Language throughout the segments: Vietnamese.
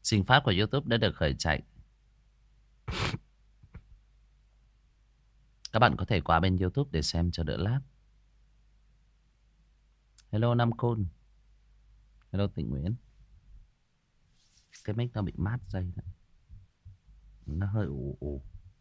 Trình phát của YouTube đã được khởi chạy. Các bạn có thể qua bên YouTube để xem cho đỡ lag. Hello Nam Côn. Hello Tịnh Nguyễn. Cái mic nó bị mát dây đấy. Nó hơi ù ù.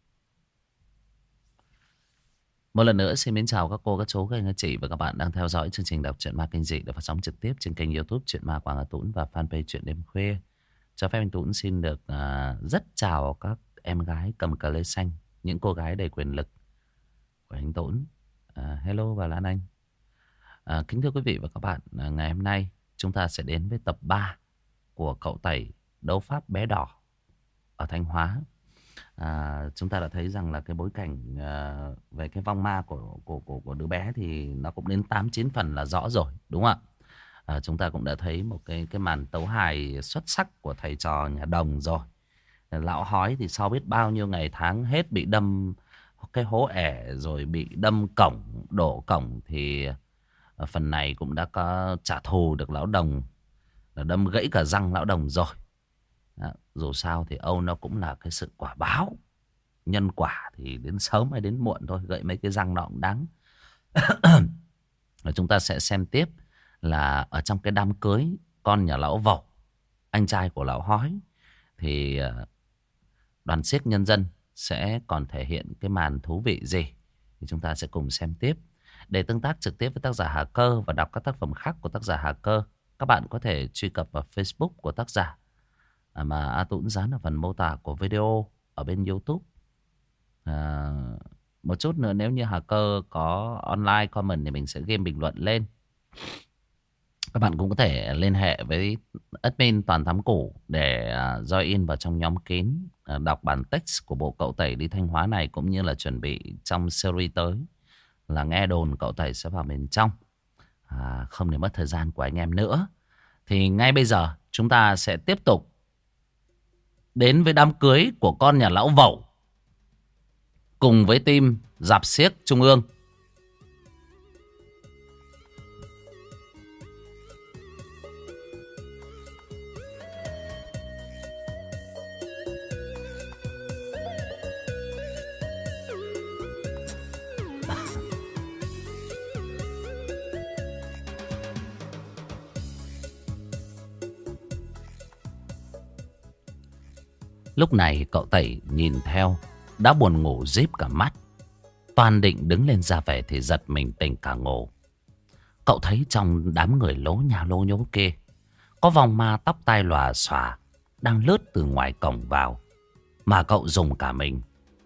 Một lần nữa xin mến chào các cô, các chú, các anh, các chị và các bạn đang theo dõi chương trình đọc truyện ma kinh dị được phát sóng trực tiếp trên kênh YouTube Truyện Ma Quảng Hà Tũng và fanpage Truyện Đêm Khuya. Cho phép anh Tũng xin được rất chào các em gái cầm cờ lê xanh, những cô gái đầy quyền lực của anh Tũng. Hello và Lan Anh. Kính thưa quý vị và các bạn, ngày hôm nay chúng ta sẽ đến với tập 3 của cậu Tẩy đấu pháp bé đỏ ở Thanh Hóa. Chúng ta đã thấy rằng là cái bối cảnh về cái vong ma của đứa bé thì nó cũng đến 8-9 phần là rõ rồi, đúng không ạ? Chúng ta cũng đã thấy một cái màn tấu hài xuất sắc của thầy trò nhà Đồng rồi. Lão hói thì sau biết bao nhiêu ngày tháng hết bị đâm cái hố ẻ rồi bị đâm cổng, đổ cổng thì phần này cũng đã có trả thù được lão Đồng, là đâm gãy cả răng lão Đồng rồi. Dù sao thì Âu nó cũng là cái sự quả báo. Nhân quả thì đến sớm hay đến muộn thôi. Gãy mấy cái răng nó cũng đáng. Và chúng ta sẽ xem tiếp là ở trong cái đám cưới con nhà lão Vẩu, anh trai của lão hói, thì đoàn xiếc nhân dân sẽ còn thể hiện cái màn thú vị gì. Thì chúng ta sẽ cùng xem tiếp. Để tương tác trực tiếp với tác giả Hà Cơ và đọc các tác phẩm khác của tác giả Hà Cơ, các bạn có thể truy cập vào Facebook của tác giả mà A Tũng dán ở phần mô tả của video ở bên YouTube. Một chút nữa nếu như Hà Cơ có online comment thì mình sẽ ghi bình luận lên. Các bạn cũng có thể liên hệ với admin Toàn Thám Củ để join vào trong nhóm kín, đọc bản text của bộ cậu Tẩy đi Thanh Hóa này, cũng như là chuẩn bị trong series tới là nghe đồn cậu Tẩy sẽ vào bên trong. Không để mất thời gian của anh em nữa thì ngay bây giờ chúng ta sẽ tiếp tục đến với đám cưới của con nhà lão Vẩu cùng với team Dạp Xiếc Trung ương. Lúc này cậu Tẩy nhìn theo đã buồn ngủ díp cả mắt. Toàn định đứng lên ra về thì giật mình tỉnh cả ngủ. Cậu thấy trong đám người lố nhào lố nhố kia có vong ma tóc tai lòa xòa đang lướt từ ngoài cổng vào, mà cậu dùng cả mình.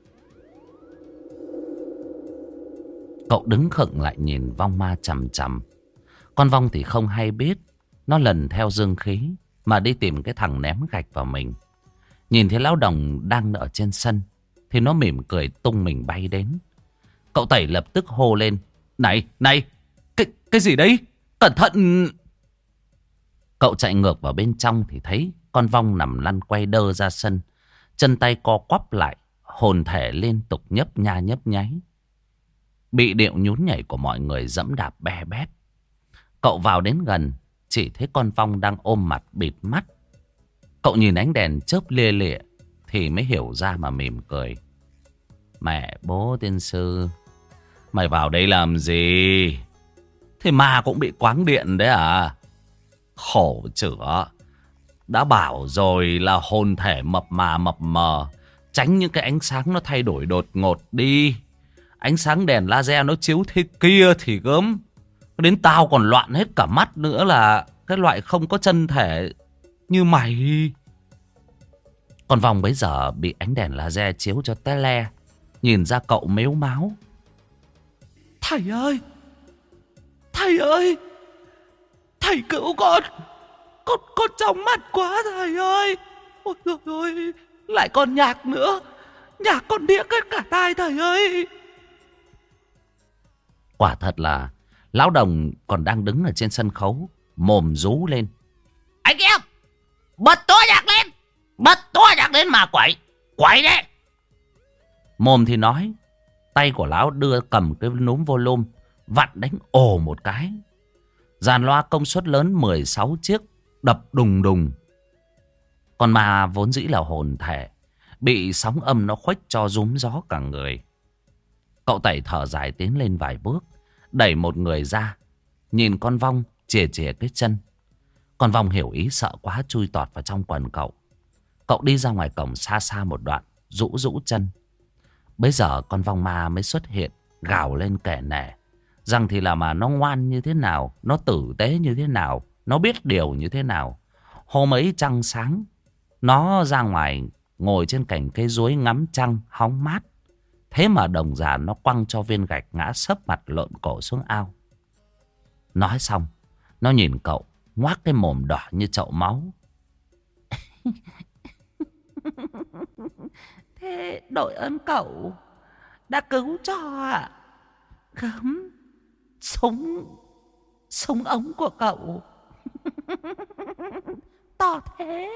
Cậu đứng khựng lại nhìn vong ma chằm chằm. Con vong thì không hay biết nó lần theo dương khí mà đi tìm cái thằng ném gạch vào mình. Nhìn thấy lão Đồng đang ở trên sân thì nó mỉm cười tung mình bay đến. Cậu Tẩy lập tức hô lên: Này, này, cái gì đấy? Cẩn thận! Cậu chạy ngược vào bên trong thì thấy con vong nằm lăn quay đơ ra sân, chân tay co quắp lại, hồn thể liên tục nhấp nha nhấp nháy, bị điệu nhún nhảy của mọi người dẫm đạp be bét. Cậu vào đến gần, chỉ thấy con vong đang ôm mặt bịt mắt. Cậu nhìn ánh đèn chớp lia lịa thì mới hiểu ra mà mỉm cười. Mẹ bố tiên sư, mày vào đây làm gì? Thế ma cũng bị quáng điện đấy à? Khổ chữa. Đã bảo rồi là hồn thể mập mờ, tránh những cái ánh sáng nó thay đổi đột ngột đi. Ánh sáng đèn laser nó chiếu thế kia thì gớm. Đến tao còn loạn hết cả mắt nữa là cái loại không có chân thể như mày. Con vong bấy giờ bị ánh đèn laser chiếu cho té le, nhìn ra cậu mếu máo. Thầy ơi! Thầy ơi! Thầy cứu con! Con trong mắt quá thầy ơi! Ôi trời ơi! Lại còn nhạc nữa! Nhạc còn điếc hết cả tai thầy ơi! Quả thật là lão Đồng còn đang đứng ở trên sân khấu, mồm rú lên: Anh em! Bật to nhạc lên! Bật to nhạc lên mà quẩy! Quẩy đấy! Mồm thì nói, tay của lão đưa cầm cái núm volume, vặn đánh ồ một cái. Dàn loa công suất lớn 16 chiếc đập đùng đùng. Con ma vốn dĩ là hồn thể, bị sóng âm nó khuếch cho rúm gió cả người. Cậu Tẩy thở dài tiến lên vài bước, đẩy một người ra, nhìn con Vong chìa chìa cái chân. Con Vong hiểu ý sợ quá chui tọt vào trong quần cậu. Cậu đi ra ngoài cổng xa xa một đoạn, rũ rũ chân. Bây giờ con Vong ma mới xuất hiện, gào lên kể nể rằng thì là mà nó ngoan như thế nào, nó tử tế như thế nào, nó biết điều như thế nào. Hôm ấy trăng sáng, nó ra ngoài ngồi trên cành cây chuối ngắm trăng hóng mát. Thế mà đồng giả nó quăng cho viên gạch ngã sấp mặt lộn cổ xuống ao. Nói xong, nó nhìn cậu, ngoác cái mồm đỏ như chậu máu. Thế đội ơn cậu đã cứu cho ạ. Gớm súng ống của cậu to thế.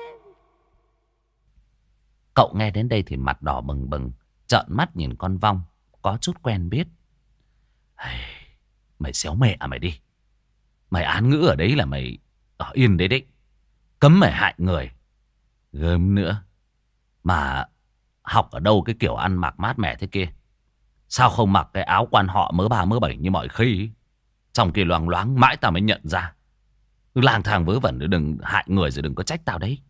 Cậu nghe đến đây thì mặt đỏ bừng bừng, trợn mắt nhìn con Vong, có chút quen biết. Mày xéo mẹ mày đi. Mày án ngữ ở đấy là mày ở yên đấy đấy. Cấm mày hại người. Gớm nữa. Mà học ở đâu cái kiểu ăn mặc mát mẻ thế kia? Sao không mặc cái áo quan họ mớ 3 mớ 7 như mọi khi? Trong kia loang loáng mãi tao mới nhận ra. Lang thang vớ vẩn, đừng hại người rồi đừng có trách tao đấy.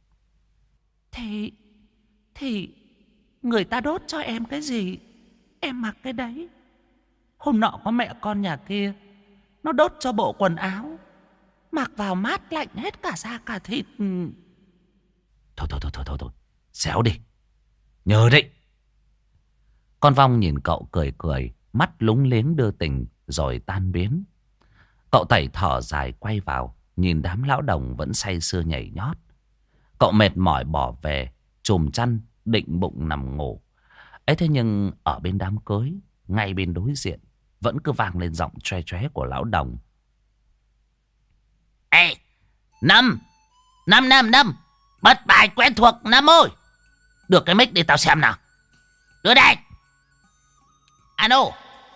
Thì người ta đốt cho em cái gì em mặc cái đấy. Hôm nọ có mẹ con nhà kia, nó đốt cho bộ quần áo, mặc vào mát lạnh hết cả da cả thịt. Thôi, xéo đi. Nhớ đấy. Con Vong nhìn cậu cười cười, mắt lúng liếng đưa tình rồi tan biến. Cậu Tẩy thở dài quay vào, nhìn đám lão đồng vẫn say sưa nhảy nhót. Cậu mệt mỏi bỏ về, chùm chăn định bụng nằm ngủ. Ấy thế nhưng ở bên đám cưới, ngay bên đối diện, vẫn cứ vang lên giọng choe choé của lão đồng. Ê, Năm, bật bài quen thuộc Năm ơi. Được cái mic đi tao xem nào. Đưa đây. Alo.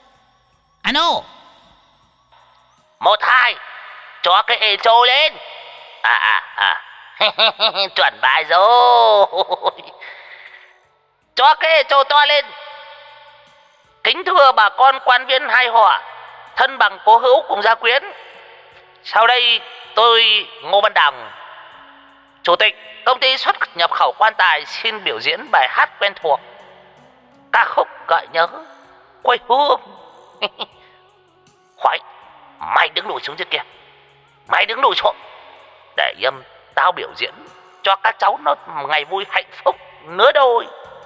1, 2. Cho cái ê trôi lên. Chuẩn bài rồi. Cho cái ê trôi to lên. Kính thưa bà con quan viên hai họ, thân bằng cố hữu cùng gia quyến. Sau đây tôi Ngô Văn Đồng, chủ tịch công ty xuất nhập khẩu quan tài, xin biểu diễn bài hát quen thuộc, ca khúc gợi nhớ quê hương. Khoái, mày đứng lùi xuống trước kia. Mày đứng lùi xuống để tao biểu diễn cho các cháu nó ngày vui hạnh phúc nửa đôi.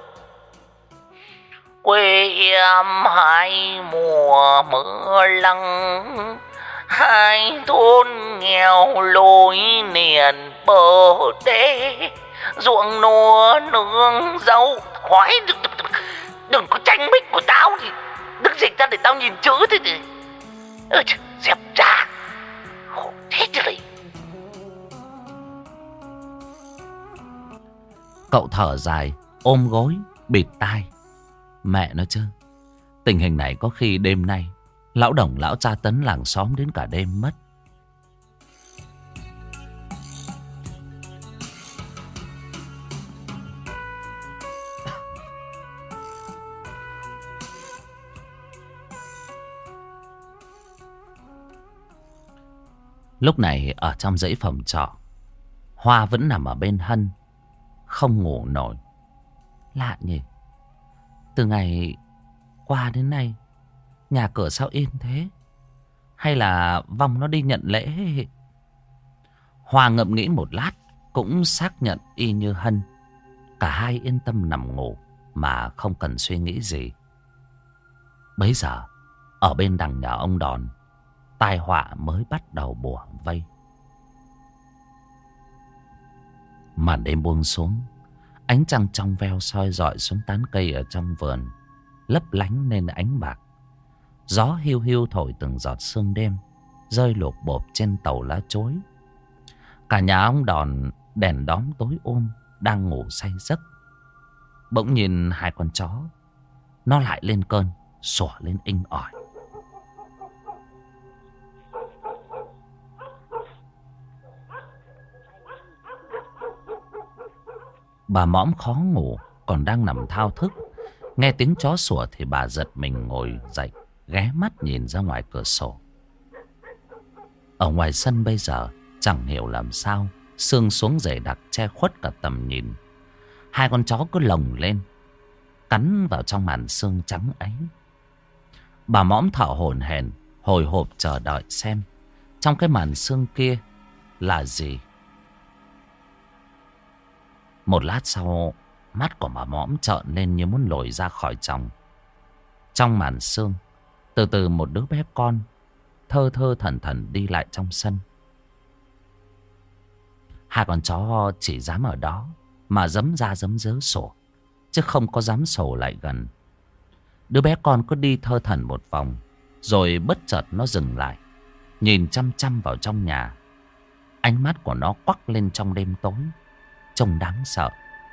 Quê em hai mùa mưa lăng, hai thôn nghèo lối liền bờ đê, ruộng lúa nương rau khoái. Đừng có tranh mic của tao thì đứng dịch ra để tao nhìn chữ thế thì dẹp ra khổ thế chứ gì. Cậu thở dài, ôm gối, bịt tai. Mẹ nó chứ, tình hình này có khi đêm nay lão đồng lão tra tấn làng xóm đến cả đêm mất. Lúc này ở trong dãy phòng trọ, Hoa vẫn nằm ở bên Hân, không ngủ nổi. Lạ nhỉ, từ ngày qua đến nay nhà cửa sao yên thế? Hay là Vong nó đi nhận lễ? Hoa ngẫm nghĩ một lát, cũng xác nhận y như Hân. Cả hai yên tâm nằm ngủ mà không cần suy nghĩ gì. Bấy giờ ở bên đằng nhà ông Đòn, tai họa mới bắt đầu bủa vây. Màn đêm buông xuống, ánh trăng trong veo soi rọi xuống tán cây ở trong vườn, lấp lánh lên ánh bạc. Gió hiu hiu thổi từng giọt sương đêm rơi lộp bộp trên tàu lá chối. Cả nhà ông Đòn đèn đóm tối đang ngủ say giấc. Bỗng nhìn hai con chó, nó lại lên cơn, sủa lên inh ỏi. Bà mõm khó ngủ, còn đang nằm thao thức. Nghe tiếng chó sủa thì bà giật mình ngồi dậy, ghé mắt nhìn ra ngoài cửa sổ. Ở ngoài sân bây giờ chẳng hiểu làm sao, sương xuống dày đặc che khuất cả tầm nhìn. Hai con chó cứ lồng lên, cắn vào trong màn sương trắng ấy. Bà mõm thở hổn hển, hồi hộp chờ đợi xem trong cái màn sương kia là gì. Một lát sau, mắt của bà mõm trợn lên như muốn lồi ra khỏi chồng. Trong màn sương, từ từ một đứa bé con thơ thơ thẩn thẩn đi lại trong sân. Hai con chó chỉ dám ở đó mà giấm ra giấm dớ sủa, chứ không có dám sổ lại gần. Đứa bé con cứ đi thơ thẩn một vòng, rồi bất chợt nó dừng lại, nhìn chăm chăm vào trong nhà. Ánh mắt của nó quắc lên trong đêm tối, trông đáng sợ.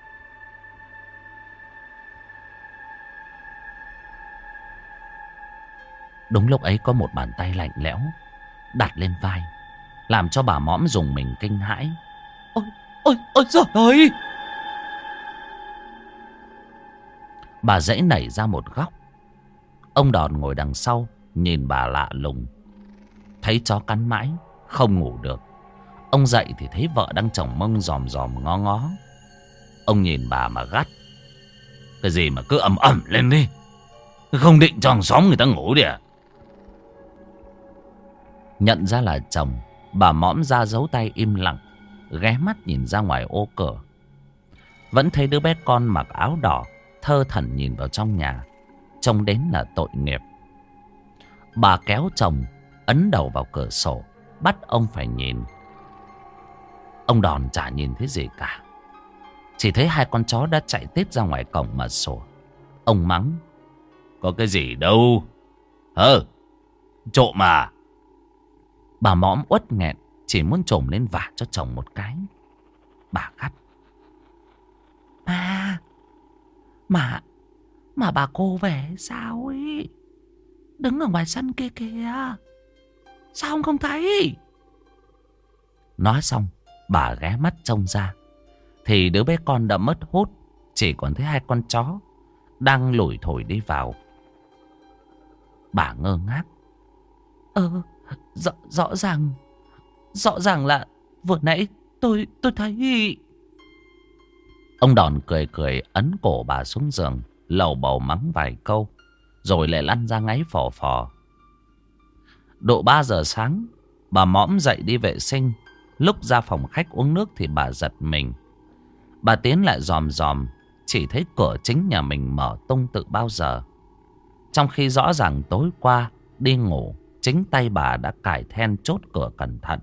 Đúng lúc ấy có một bàn tay lạnh lẽo đặt lên vai, làm cho bà mõm rùng mình kinh hãi. Ôi giời ơi! Bà giãy nảy ra một góc. Ông Đòn ngồi đằng sau nhìn bà lạ lùng. Thấy chó cắn mãi không ngủ được. Ông dậy thì thấy vợ đang chồng mông dòm dòm ngó ngó. Ông nhìn bà mà gắt: cái gì mà cứ ầm ầm lên đi, không định cho hàng xóm người ta ngủ đi à? Nhận ra là chồng, bà mõm ra giấu tay im lặng, ghé mắt nhìn ra ngoài ô cửa. Vẫn thấy đứa bé con mặc áo đỏ thơ thẩn nhìn vào trong nhà, trông đến là tội nghiệp. Bà kéo chồng ấn đầu vào cửa sổ, bắt ông phải nhìn. Ông Đòn chả nhìn thấy gì cả, chỉ thấy hai con chó đã chạy tít ra ngoài cổng mà sủa. Ông mắng: có cái gì đâu, trộm mà. Bà mõm uất nghẹn, chỉ muốn trồm lên vả cho chồng một cái. Bà gắt: Mà bà cô về sao ấy? Đứng ở ngoài sân kia kìa, sao ông không thấy? Nói xong, bà ghé mắt trông ra, thì đứa bé con đã mất hút, chỉ còn thấy hai con chó đang lủi thổi đi vào. Bà ngơ ngác: rõ ràng là vừa nãy tôi thấy. Ông Đòn cười cười ấn cổ bà xuống giường, lầu bầu mắng vài câu, rồi lại lăn ra ngáy phò phò. Độ 3 giờ sáng, bà mõm dậy đi vệ sinh. Lúc ra phòng khách uống nước thì bà giật mình. Bà tiến lại dòm dòm, chỉ thấy cửa chính nhà mình mở tung từ bao giờ, trong khi rõ ràng tối qua đi ngủ, chính tay bà đã cài then chốt cửa cẩn thận.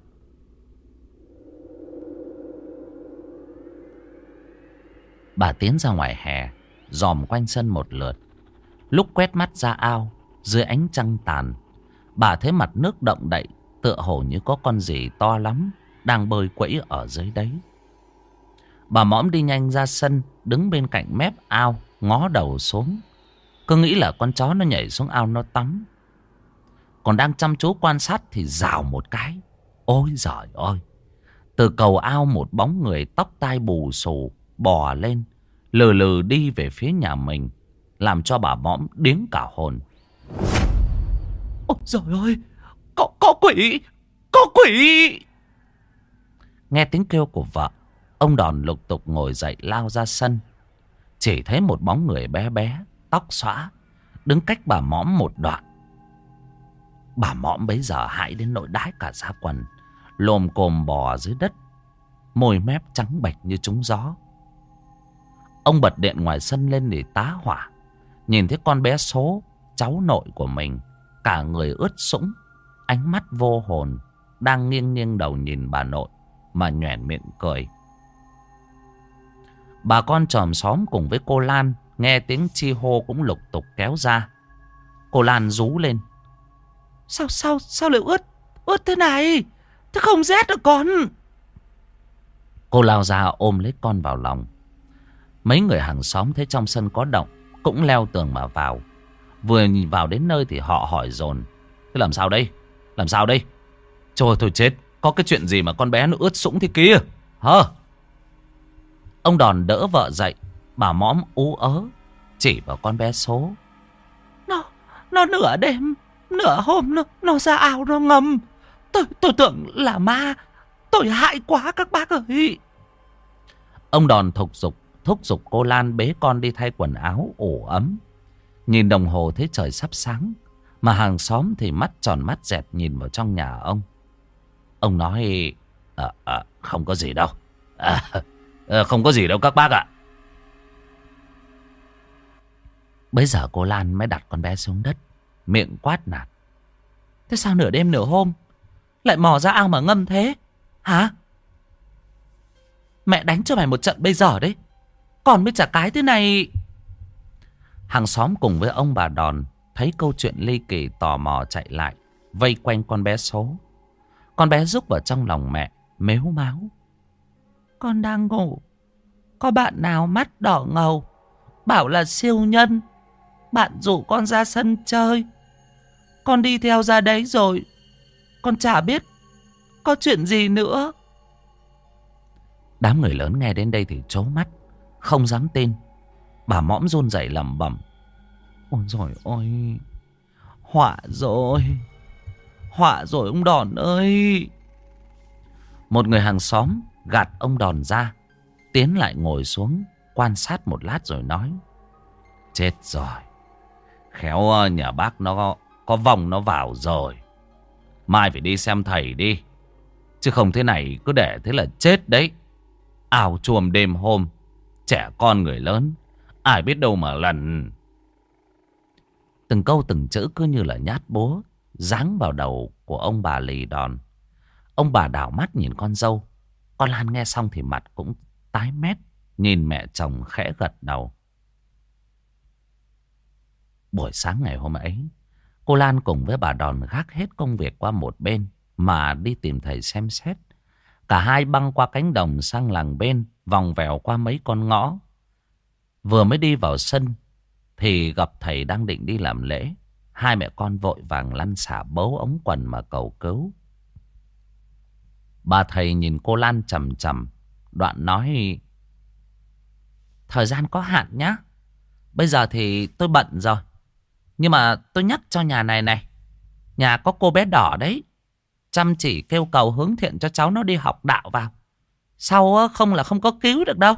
Bà tiến ra ngoài hè, dòm quanh sân một lượt. Lúc quét mắt ra ao, dưới ánh trăng tàn, bà thấy mặt nước động đậy, tựa hồ như có con gì to lắm đang bơi quẫy ở dưới đấy. Bà mõm đi nhanh ra sân, đứng bên cạnh mép ao, ngó đầu xuống, cứ nghĩ là con chó nó nhảy xuống ao nó tắm. Còn đang chăm chú quan sát thì rào một cái, ôi giời ơi! Từ cầu ao một bóng người tóc tai bù xù bò lên, lừ lừ đi về phía nhà mình, làm cho bà mõm điếng cả hồn. Ôi giời ơi! Có quỷ! Có quỷ! Nghe tiếng kêu của vợ, ông Đòn lục tục ngồi dậy lao ra sân. Chỉ thấy một bóng người bé bé, tóc xõa, đứng cách bà mõm một đoạn. Bà mõm bấy giờ hãi đến nỗi đái cả da quần, lồm cồm bò dưới đất, môi mép trắng bệch như trúng gió. Ông bật điện ngoài sân lên để tá hỏa, nhìn thấy con bé Số, cháu nội của mình, cả người ướt sũng, ánh mắt vô hồn, đang nghiêng nghiêng đầu nhìn bà nội mà nhoẻn miệng cười. Bà con chòm xóm cùng với cô Lan nghe tiếng chi hô cũng lục tục kéo ra. Cô Lan rú lên: Sao lại ướt thế này? Thế không rét được con? Cô lao ra ôm lấy con vào lòng. Mấy người hàng xóm thấy trong sân có động cũng leo tường mà vào. Vừa nhìn vào đến nơi thì họ hỏi dồn: thế làm sao đây? Làm sao đây? Trời, thôi chết! Có cái chuyện gì mà con bé nó ướt sũng thế kia? Hả? Ông Đòn đỡ vợ dậy. Bà mõm ú ớ chỉ vào con bé số. Nó nửa đêm, nửa hôm nó ra ao nó ngâm. Tôi tưởng là ma. Tôi hại quá các bác ơi. Ông Đòn thúc giục cô Lan bế con đi thay quần áo ủ ấm. Nhìn đồng hồ thấy trời sắp sáng. Mà hàng xóm thì mắt tròn mắt dẹt nhìn vào trong nhà ông. Ông nói không có gì đâu. Không có gì đâu các bác ạ. Bây giờ cô Lan mới đặt con bé xuống đất, miệng quát nạt. Thế sao nửa đêm nửa hôm lại mò ra ao mà ngâm thế hả? Mẹ đánh cho mày một trận bây giờ đấy. Còn mới chả cái thế này. Hàng xóm cùng với ông bà Đòn thấy câu chuyện ly kỳ tò mò chạy lại, vây quanh con bé số. Con bé rúc vào trong lòng mẹ, mếu máo. Con đang ngủ, có bạn nào mắt đỏ ngầu bảo là siêu nhân. Bạn rủ con ra sân chơi, con đi theo ra đấy rồi. Con chả biết có chuyện gì nữa. Đám người lớn nghe đến đây thì trố mắt, không dám tin. Bà mõm run rẩy lẩm bẩm. Ôi dồi ôi, họa rồi. Họa rồi ông Đòn ơi. Một người hàng xóm gạt ông Đòn ra, tiến lại ngồi xuống quan sát một lát rồi nói. Chết rồi. Khéo nhà bác nó có vong nó vào rồi. Mai phải đi xem thầy đi. Chứ không thế này cứ để thế là chết đấy. Ảo chuồm đêm hôm, trẻ con người lớn, ai biết đâu mà lần. Từng câu từng chữ cứ như là nhát búa giáng vào đầu của ông bà lì Đòn. Ông bà đảo mắt nhìn con dâu. Con Lan nghe xong thì mặt cũng tái mét, nhìn mẹ chồng khẽ gật đầu. Buổi sáng ngày hôm ấy, cô Lan cùng với bà Đòn gác hết công việc qua một bên mà đi tìm thầy xem xét. Cả hai băng qua cánh đồng sang làng bên, vòng vèo qua mấy con ngõ. Vừa mới đi vào sân thì gặp thầy đang định đi làm lễ. Hai mẹ con vội vàng lăn xả bấu ống quần mà cầu cứu. Bà thầy nhìn cô Lan chằm chằm, đoạn nói. Thời gian có hạn nhá. Bây giờ thì tôi bận rồi. Nhưng mà tôi nhắc cho nhà này này. Nhà có cô bé đỏ đấy. Chăm chỉ kêu cầu hướng thiện cho cháu nó đi học đạo vào. Sau không là không có cứu được đâu.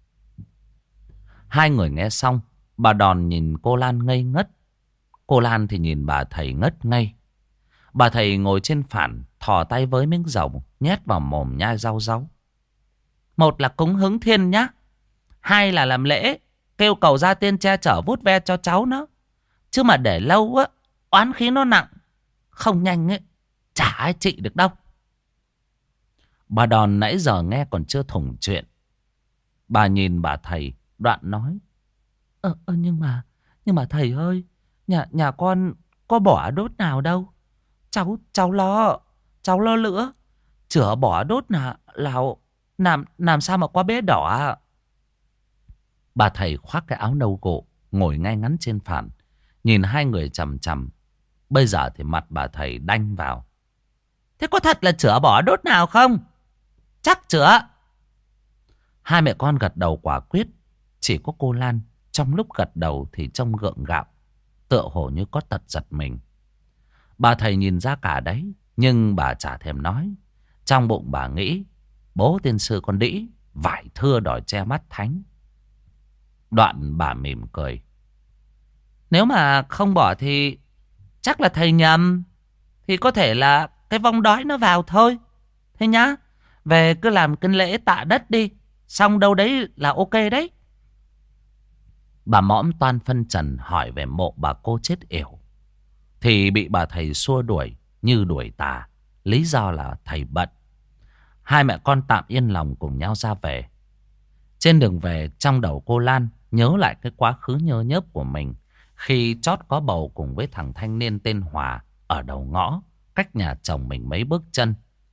Hai người nghe xong, bà Đòn nhìn cô Lan ngây ngất. Cô Lan thì nhìn bà thầy ngất ngây. Bà thầy ngồi trên phản, thò tay với miếng dầu, nhét vào mồm nhai rau ráu. Một là cúng hướng thiên nhá. Hai là làm lễ, kêu cầu gia tiên che chở vuốt ve cho cháu nó. Chứ mà để lâu á, oán khí nó nặng. Không nhanh ấy, chả ai trị được đâu. Bà Đòn nãy giờ nghe còn chưa thủng chuyện. Bà nhìn bà thầy, đoạn nói. Nhưng mà thầy ơi, nhà con có bỏ đốt nào đâu. Cháu lo lnữa. Chữa bỏ đốt nào làm sao mà qua bế đỏ à? Bà thầy khoác cái áo nâu gộ, ngồi ngay ngắn trên phản, nhìn hai người chằm chằm. Bây giờ thì mặt bà thầy đanh vào. Thế có thật là chữa bỏ đốt nào không? Chắc chữa. Hai mẹ con gật đầu quả quyết. Chỉ có cô Lan trong lúc gật đầu thì trông gượng gạo, tựa hồ như có tật giật mình. Bà thầy nhìn ra cả đấy, nhưng bà chả thèm nói. Trong bụng bà nghĩ, bố tiên sư con đĩ vải thưa đòi che mắt thánh. Đoạn bà mỉm cười. Nếu mà không bỏ thì chắc là thầy nhầm. Thì có thể là cái vong đói nó vào thôi. Thế nhá, về cứ làm kinh lễ tạ đất đi, xong đâu đấy là ok đấy. Bà mõm toan phân trần hỏi về mộ bà cô chết yểu, thì bị bà thầy xua đuổi như đuổi tà. Lý do là thầy bận. Hai mẹ con tạm yên lòng cùng nhau ra về. Trên đường về, trong đầu cô Lan nhớ lại cái quá khứ nhơ nhớp của mình khi chót có bầu cùng với thằng thanh niên tên Hòa ở đầu ngõ, cách nhà chồng mình mấy bước chân.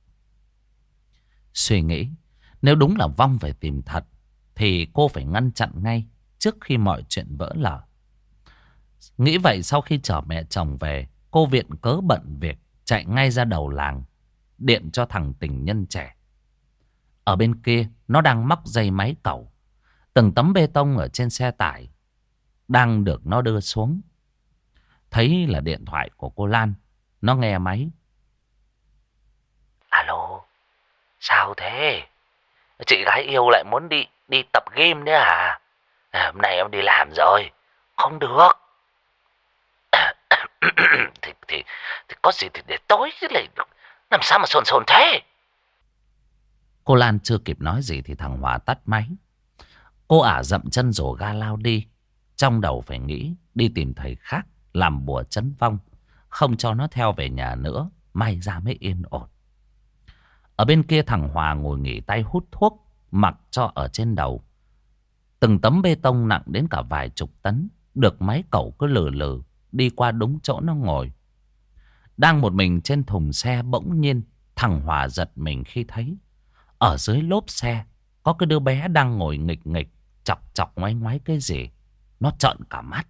Suy nghĩ, nếu đúng là vong phải tìm thật thì cô phải ngăn chặn ngay trước khi mọi chuyện vỡ lở. Nghĩ vậy, sau khi chở mẹ chồng về, cô viện cớ bận việc chạy ngay ra đầu làng, điện cho thằng tình nhân trẻ. Ở bên kia, nó đang móc dây máy cẩu Từng tấm bê tông ở trên xe tải đang được nó đưa xuống. Thấy là điện thoại của cô Lan. Nó nghe máy. Alo, sao thế? Chị gái yêu lại muốn đi tập gym nữa à? Hôm nay em đi làm rồi, không được. thì có gì thì để tối chứ lại làm sao mà sồn thế? Cô Lan chưa kịp nói gì thì thằng Hòa tắt máy. Cô ả dậm chân rổ ga lao đi. Trong đầu phải nghĩ đi tìm thầy khác làm bùa trấn vong, không cho nó theo về nhà nữa, may ra mới yên ổn. Ở bên kia thằng Hòa ngồi nghỉ tay hút thuốc, mặc cho ở trên đầu. Từng tấm bê tông nặng đến cả vài chục tấn, được máy cẩu cứ lừ lừ đi qua đúng chỗ nó ngồi. Đang một mình trên thùng xe, bỗng nhiên thằng Hòa giật mình khi thấy ở dưới lốp xe có cái đứa bé đang ngồi nghịch nghịch, chọc chọc ngoáy ngoáy cái gì. Nó trợn cả mắt.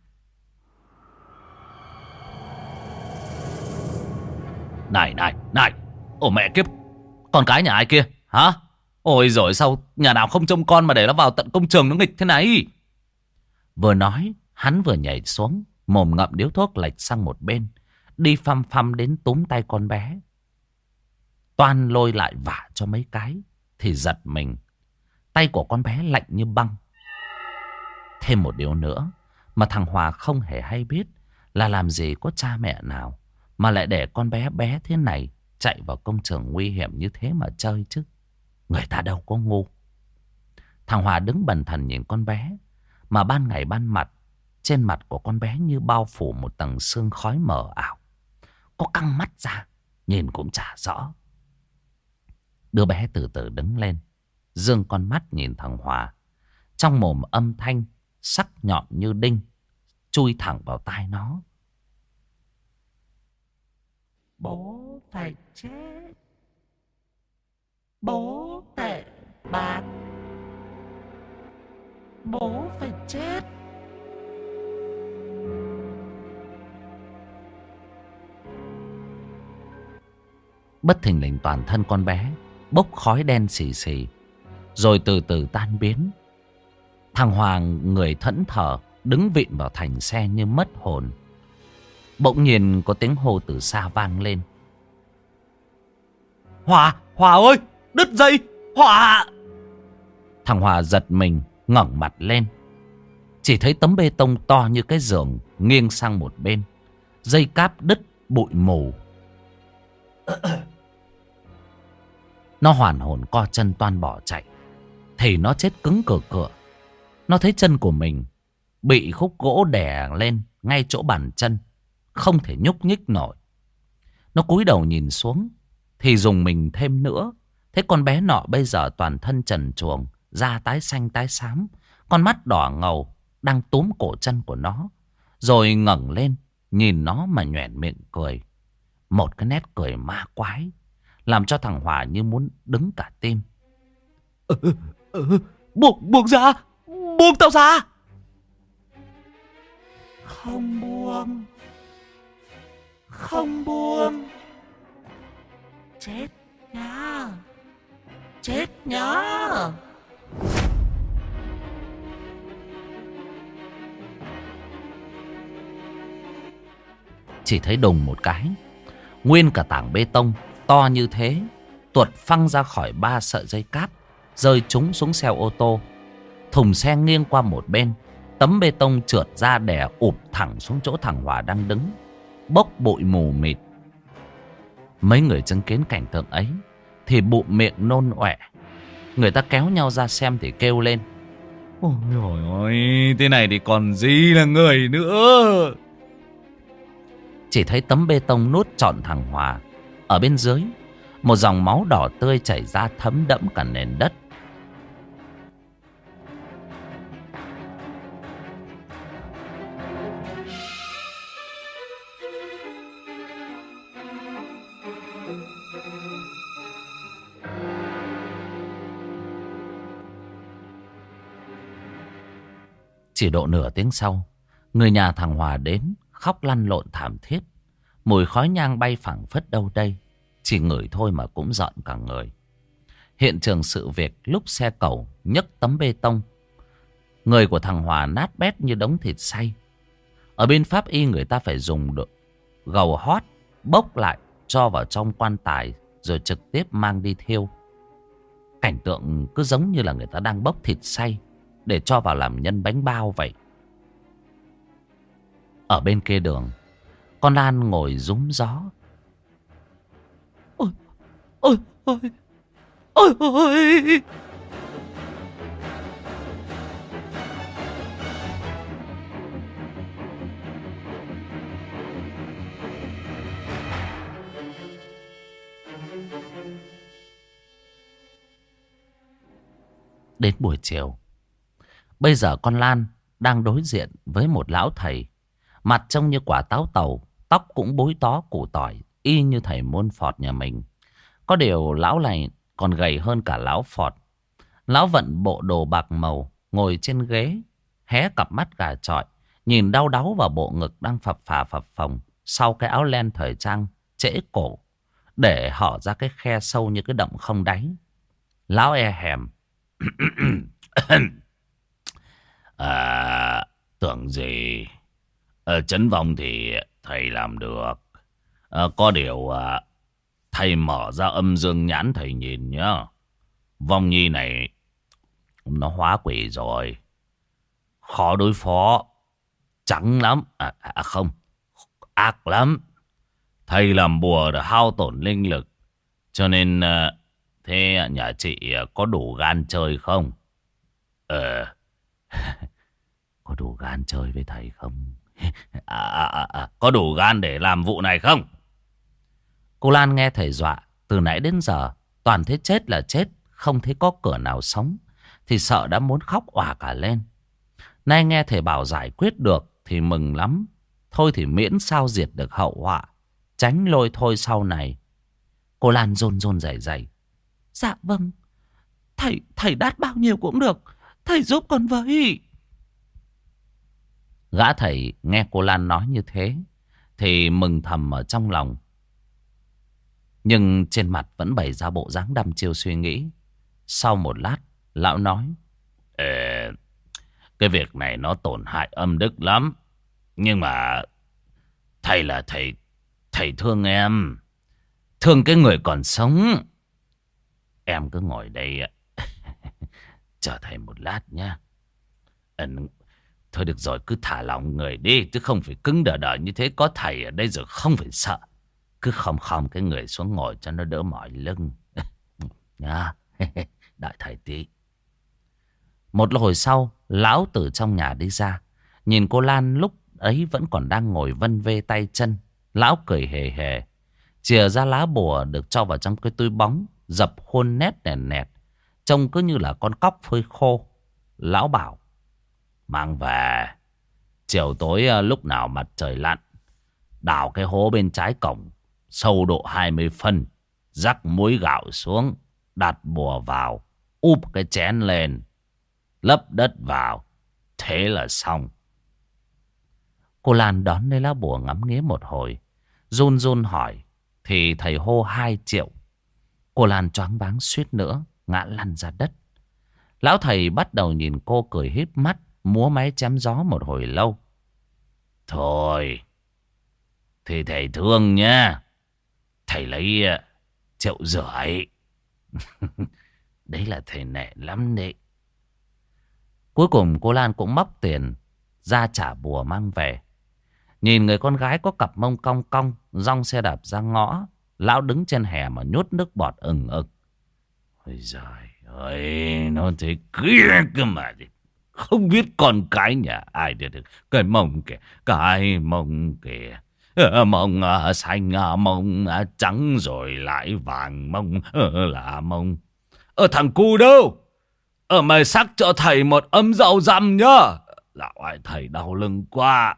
Này, ồ mẹ kiếp, con cái nhà ai kia hả? Ôi rồi sao nhà nào không trông con mà để nó vào tận công trường nó nghịch thế này? Vừa nói hắn vừa nhảy xuống, mồm ngậm điếu thuốc lệch sang một bên, đi phăm phăm đến túm tay con bé. Toan lôi lại vả cho mấy cái thì giật mình, tay của con bé lạnh như băng. Thêm một điều nữa mà thằng Hòa không hề hay biết là làm gì có cha mẹ nào mà lại để con bé bé thế này chạy vào công trường nguy hiểm như thế mà chơi chứ. Người ta đâu có ngu. Thằng Hòa đứng bần thần nhìn con bé, mà ban ngày ban mặt, trên mặt của con bé như bao phủ một tầng sương khói mờ ảo. Có căng mắt ra, nhìn cũng chả rõ. Đứa bé từ từ đứng lên, giương con mắt nhìn thằng Hòa. Trong mồm âm thanh sắc nhọn như đinh chui thẳng vào tai nó. Bố phải chết. Bố tệ bạc. Bố phải chết. Bất thình lình toàn thân con bé bốc khói đen xì xì, rồi từ từ tan biến. Thằng Hoàng người thẫn thờ đứng vịn vào thành xe như mất hồn. Bỗng nhiên có tiếng hô từ xa vang lên. Hòa ơi, đứt dây, Hòa! Thằng Hòa giật mình ngẩng mặt lên, chỉ thấy tấm bê tông to như cái giường nghiêng sang một bên, dây cáp đứt, bụi mù. Nó hoàn hồn co chân toan bỏ chạy thì nó chết cứng cửa. Nó thấy chân của mình bị khúc gỗ đè lên ngay chỗ bàn chân, không thể nhúc nhích nổi. Nó cúi đầu nhìn xuống thì dùng mình thêm nữa. Thế con bé nọ bây giờ toàn thân trần truồng, da tái xanh tái xám, con mắt đỏ ngầu đang túm cổ chân của nó, rồi ngẩng lên nhìn nó mà nhoẻn miệng cười. Một cái nét cười ma quái làm cho thằng Hòa như muốn đứng cả tim. Buông ra, buông tao ra. Không buông. Chết nhá. Chỉ thấy đùng một cái, nguyên cả tảng bê tông to như thế tuột phăng ra khỏi 3 sợi dây cáp, rơi trúng xuống xe ô tô. Thùng xe nghiêng qua một bên, tấm bê tông trượt ra đè ụp thẳng xuống chỗ thằng Hòa đang đứng, bốc bụi mù mịt. Mấy người chứng kiến cảnh tượng ấy thì bụm miệng nôn ọe. Người ta kéo nhau ra xem thì kêu lên. Ôi trời ơi, thế này thì còn gì là người nữa. Chỉ thấy tấm bê tông nuốt trọn thằng Hòa. Ở bên dưới, một dòng máu đỏ tươi chảy ra thấm đẫm cả nền đất. Chỉ độ nửa tiếng sau, người nhà thằng Hòa đến khóc lăn lộn thảm thiết. Mùi khói nhang bay phảng phất đâu đây, chỉ ngửi thôi mà cũng giận cả người. Hiện trường sự việc lúc xe cẩu nhấc tấm bê tông Người của thằng Hòa nát bét như đống thịt xay. Ở bên pháp y người ta phải dùng gầu hót bốc lại cho vào trong quan tài rồi trực tiếp mang đi thiêu. Cảnh tượng cứ giống như là người ta đang bốc thịt xay để cho vào làm nhân bánh bao vậy. Ở bên kia đường, con Lan ngồi rúm gió. Ôi, ôi, ôi, ôi, ôi. Đến buổi chiều, bây giờ con Lan đang đối diện với một lão thầy. Mặt trông như quả táo tàu, tóc cũng búi tó củ tỏi, y như thầy môn Phọt nhà mình. Có điều lão này còn gầy hơn cả lão Phọt. Lão vận bộ đồ bạc màu, ngồi trên ghế, hé cặp mắt gà chọi, nhìn đau đáu vào bộ ngực đang phập phà phập phồng sau cái áo len thời trang trễ cổ, để hở ra cái khe sâu như cái động không đáy. Lão e hèm. Tưởng gì chấn vong thì thầy làm được. Có điều thầy mở ra âm dương nhãn thầy nhìn nhá. Vong nhi này nó hóa quỷ rồi, khó đối phó, trắng lắm. Không, ác lắm. Thầy làm bùa để hao tổn linh lực. Cho nên thế nhà chị có đủ gan chơi không? Có đủ gan chơi với thầy không? Có đủ gan để làm vụ này không? Cô Lan nghe thầy dọa, từ nãy đến giờ toàn thấy chết là chết, không thấy có cửa nào sống, thì sợ đã muốn khóc òa cả lên. Nay nghe thầy bảo giải quyết được thì mừng lắm. Thôi thì miễn sao diệt được hậu họa, tránh lôi thôi sau này. Cô Lan run run rẩy rẩy. Dạ vâng, thầy đắt bao nhiêu cũng được, thầy giúp con với. Gã thầy nghe cô Lan nói như thế thì mừng thầm ở trong lòng, nhưng trên mặt vẫn bày ra bộ dáng đăm chiêu suy nghĩ. Sau một lát, lão nói: cái việc này nó tổn hại âm đức lắm. Nhưng mà thầy là thầy thương em, thương cái người còn sống. Em cứ ngồi đây chờ thầy một lát nhá. Thôi được rồi, cứ thả lỏng người đi, chứ không phải cứng đờ đờ như thế. Có thầy ở đây rồi không phải sợ. Cứ khom khom cái người xuống ngồi cho nó đỡ mỏi lưng nha. Đợi thầy tí. Một hồi sau, lão từ trong nhà đi ra, nhìn cô Lan lúc ấy vẫn còn đang ngồi vân vê tay chân. Lão cười hề hề, chìa ra lá bùa được cho vào trong cái túi bóng, dập khuôn nét nẹt nẹt, trông cứ như là con cóc phơi khô. Lão bảo: mang về, chiều tối lúc nào mặt trời lặn, đào cái hố bên trái cổng, sâu độ 20 phân, rắc muối gạo xuống, đặt bùa vào, úp cái chén lên, lấp đất vào, thế là xong. Cô Lan đón lấy lá bùa ngắm nghía một hồi, run run hỏi thì thầy hô 2 triệu. Cô Lan choáng váng suýt nữa ngã lăn ra đất. Lão thầy bắt đầu nhìn cô cười híp mắt, múa máy chém gió một hồi lâu. Thôi thì thầy thương nhá, thầy lấy 1,5 triệu. Đấy là thầy nể lắm đấy. Cuối cùng cô Lan cũng móc tiền ra trả bùa mang về. Nhìn người con gái có cặp mông cong cong dong xe đạp ra ngõ, lão đứng trên hè mà nhốt nước bọt ừng ực. Ôi giời ơi, nó thế kia cơ mà, không biết con cái nhà ai được. Cái mông kìa, cái mông kìa. Mông xanh, mông trắng rồi lại vàng, mông là mông. Thằng cu đâu? Mày sắc cho thầy một ấm rau răm nhá. Lão ai thầy đau lưng quá.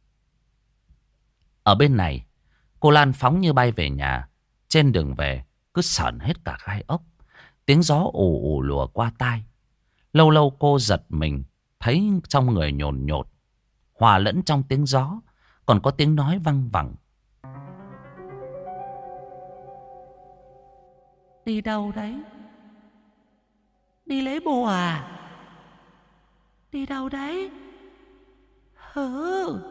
Ở bên này, cô Lan phóng như bay về nhà. Trên đường về cứ sởn hết cả gai ốc. Tiếng gió ù ù lùa qua tai. Lâu lâu cô giật mình, thấy trong người nhồn nhột. Hòa lẫn trong tiếng gió còn có tiếng nói văng vẳng. Đi đâu đấy? Đi lấy bùa à? Đi đâu đấy? Hứ.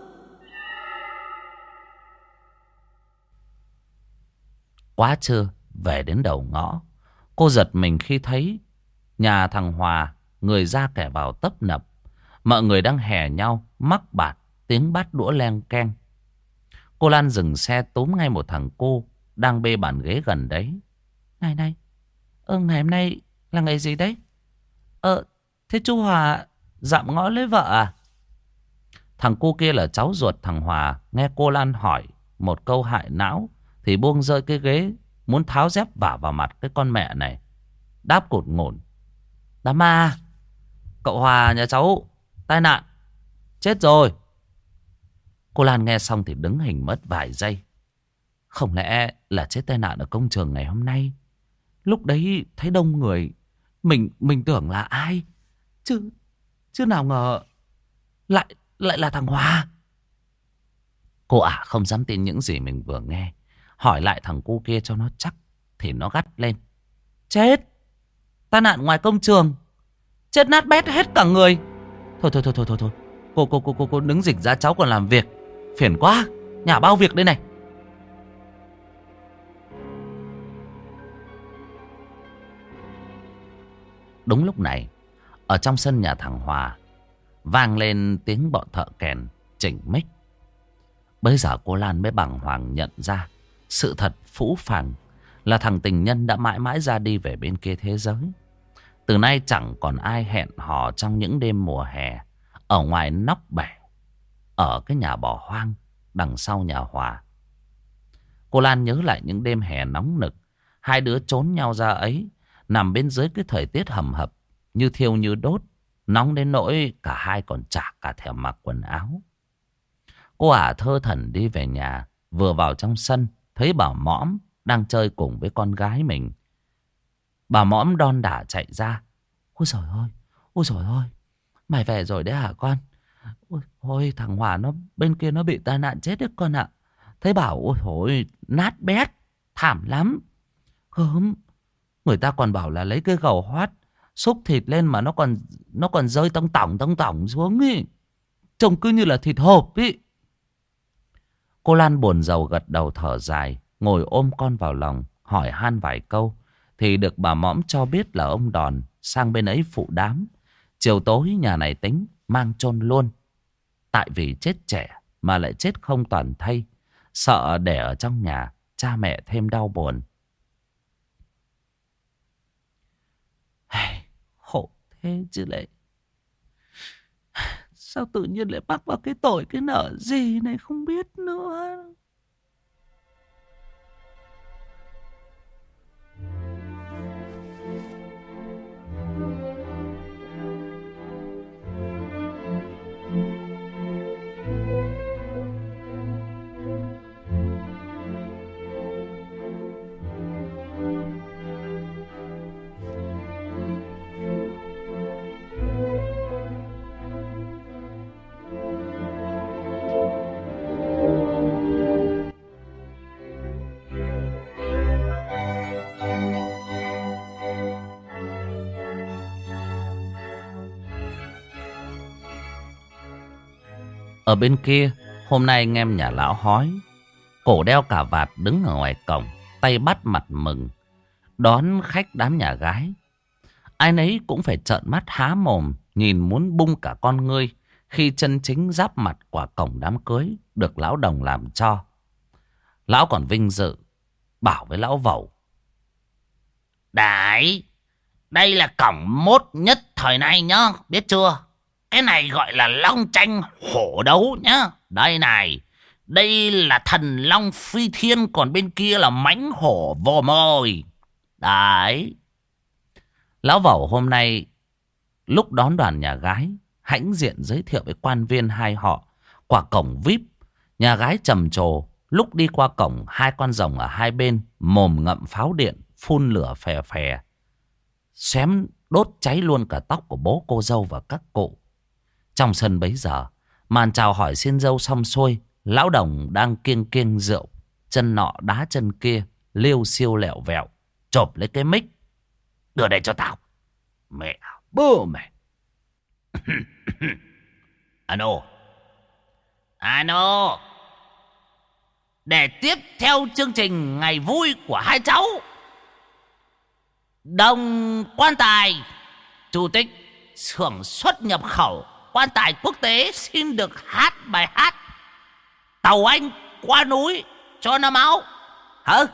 Quá trưa, về đến đầu ngõ, cô giật mình khi thấy nhà thằng Hòa người ra kẻ vào tấp nập. Mọi người đang hè nhau, mắc bạt, tiếng bát đũa leng keng. Cô Lan dừng xe túm ngay một thằng cu đang bê bàn ghế gần đấy. Này này, ngày hôm nay là ngày gì đấy? Thế chú Hòa dạm ngõ lấy vợ à? Thằng cu kia là cháu ruột thằng Hòa, nghe cô Lan hỏi một câu hại não thì buông rơi cái ghế, muốn tháo dép vả vào mặt cái con mẹ này. Đáp cột ngổn: Đám ma, cậu Hòa nhà cháu tai nạn, chết rồi. Cô Lan nghe xong thì đứng hình mất vài giây. Không lẽ là chết tai nạn ở công trường ngày hôm nay? Lúc đấy thấy đông người, mình tưởng là ai, chứ nào ngờ lại là thằng Hòa. Cô ả không dám tin những gì mình vừa nghe, hỏi lại thằng cu kia cho nó chắc thì nó gắt lên: Chết, tai nạn ngoài công trường, chết nát bét hết cả người. Thôi, cô đứng dịch ra, cháu còn làm việc, phiền quá, nhà bao việc đây này. Đúng lúc này, ở trong sân nhà thằng Hòa vang lên tiếng bọn thợ kèn chỉnh mic. Bây giờ cô Lan mới bàng hoàng nhận ra sự thật phũ phàng là thằng tình nhân đã mãi mãi ra đi về bên kia thế giới. Từ nay chẳng còn ai hẹn hò trong những đêm mùa hè ở ngoài nóc bể, ở cái nhà bỏ hoang đằng sau nhà Hòa. Cô Lan nhớ lại những đêm hè nóng nực, hai đứa trốn nhau ra ấy, nằm bên dưới cái thời tiết hầm hập, như thiêu như đốt, nóng đến nỗi cả hai còn chả cả thèm mặc quần áo. Cô ả thơ thẩn đi về nhà, vừa vào trong sân thấy bà Mõm đang chơi cùng với con gái mình. Bà Mõm đon đả chạy ra: Ôi trời ơi, mày về rồi đấy hả con? Ôi thằng Hòa nó bên kia nó bị tai nạn chết đấy con ạ. Thấy bảo ôi thôi nát bét, thảm lắm. Gớm, người ta còn bảo là lấy cái gầu hoắt xúc thịt lên mà nó còn rơi tông tỏng xuống ý. Trông cứ như là thịt hộp ý. Cô Lan buồn rầu gật đầu thở dài, ngồi ôm con vào lòng, hỏi han vài câu thì được bà Mõm cho biết là ông Đòn sang bên ấy phụ đám. Chiều tối nhà này tính mang chôn luôn. Tại vì chết trẻ mà lại chết không toàn thây, sợ để ở trong nhà cha mẹ thêm đau buồn. Khổ thế chứ lại, sao tự nhiên lại mắc vào cái tội cái nợ gì này không biết nữa. Ở bên kia, hôm nay anh em nhà lão hói, cổ đeo cà vạt đứng ở ngoài cổng, tay bắt mặt mừng, đón khách đám nhà gái. Ai nấy cũng phải trợn mắt há mồm, nhìn muốn bung cả con ngươi khi chân chính giáp mặt quả cổng đám cưới được lão Đồng làm cho. Lão còn vinh dự bảo với lão Vẩu: Đấy, đây là cổng mốt nhất thời nay nhá, biết chưa? Cái này gọi là long tranh hổ đấu nhá. Đây này, đây là thần long phi thiên, còn bên kia là mãnh hổ vồ mồi. Đấy. Lão Vẩu hôm nay lúc đón đoàn nhà gái, hãnh diện giới thiệu với quan viên hai họ qua cổng VIP. Nhà gái trầm trồ, lúc đi qua cổng, hai con rồng ở hai bên mồm ngậm pháo điện, phun lửa phè phè, xém đốt cháy luôn cả tóc của bố cô dâu và các cụ. Trong sân bấy giờ, màn chào hỏi xin dâu xong xuôi, lão Đồng đang kiêng kiêng rượu, chân nọ đá chân kia, liêu xiêu lẹo vẹo, chộp lấy cái mic: Đưa đây cho tao. Mẹ bố mày. Ano. Ano. Để tiếp theo chương trình ngày vui của hai cháu, Đồng Quan Tài, chủ tịch xưởng xuất nhập khẩu quan tài quốc tế, xin được hát bài hát Tàu Anh Qua Núi cho nó máu. Hả?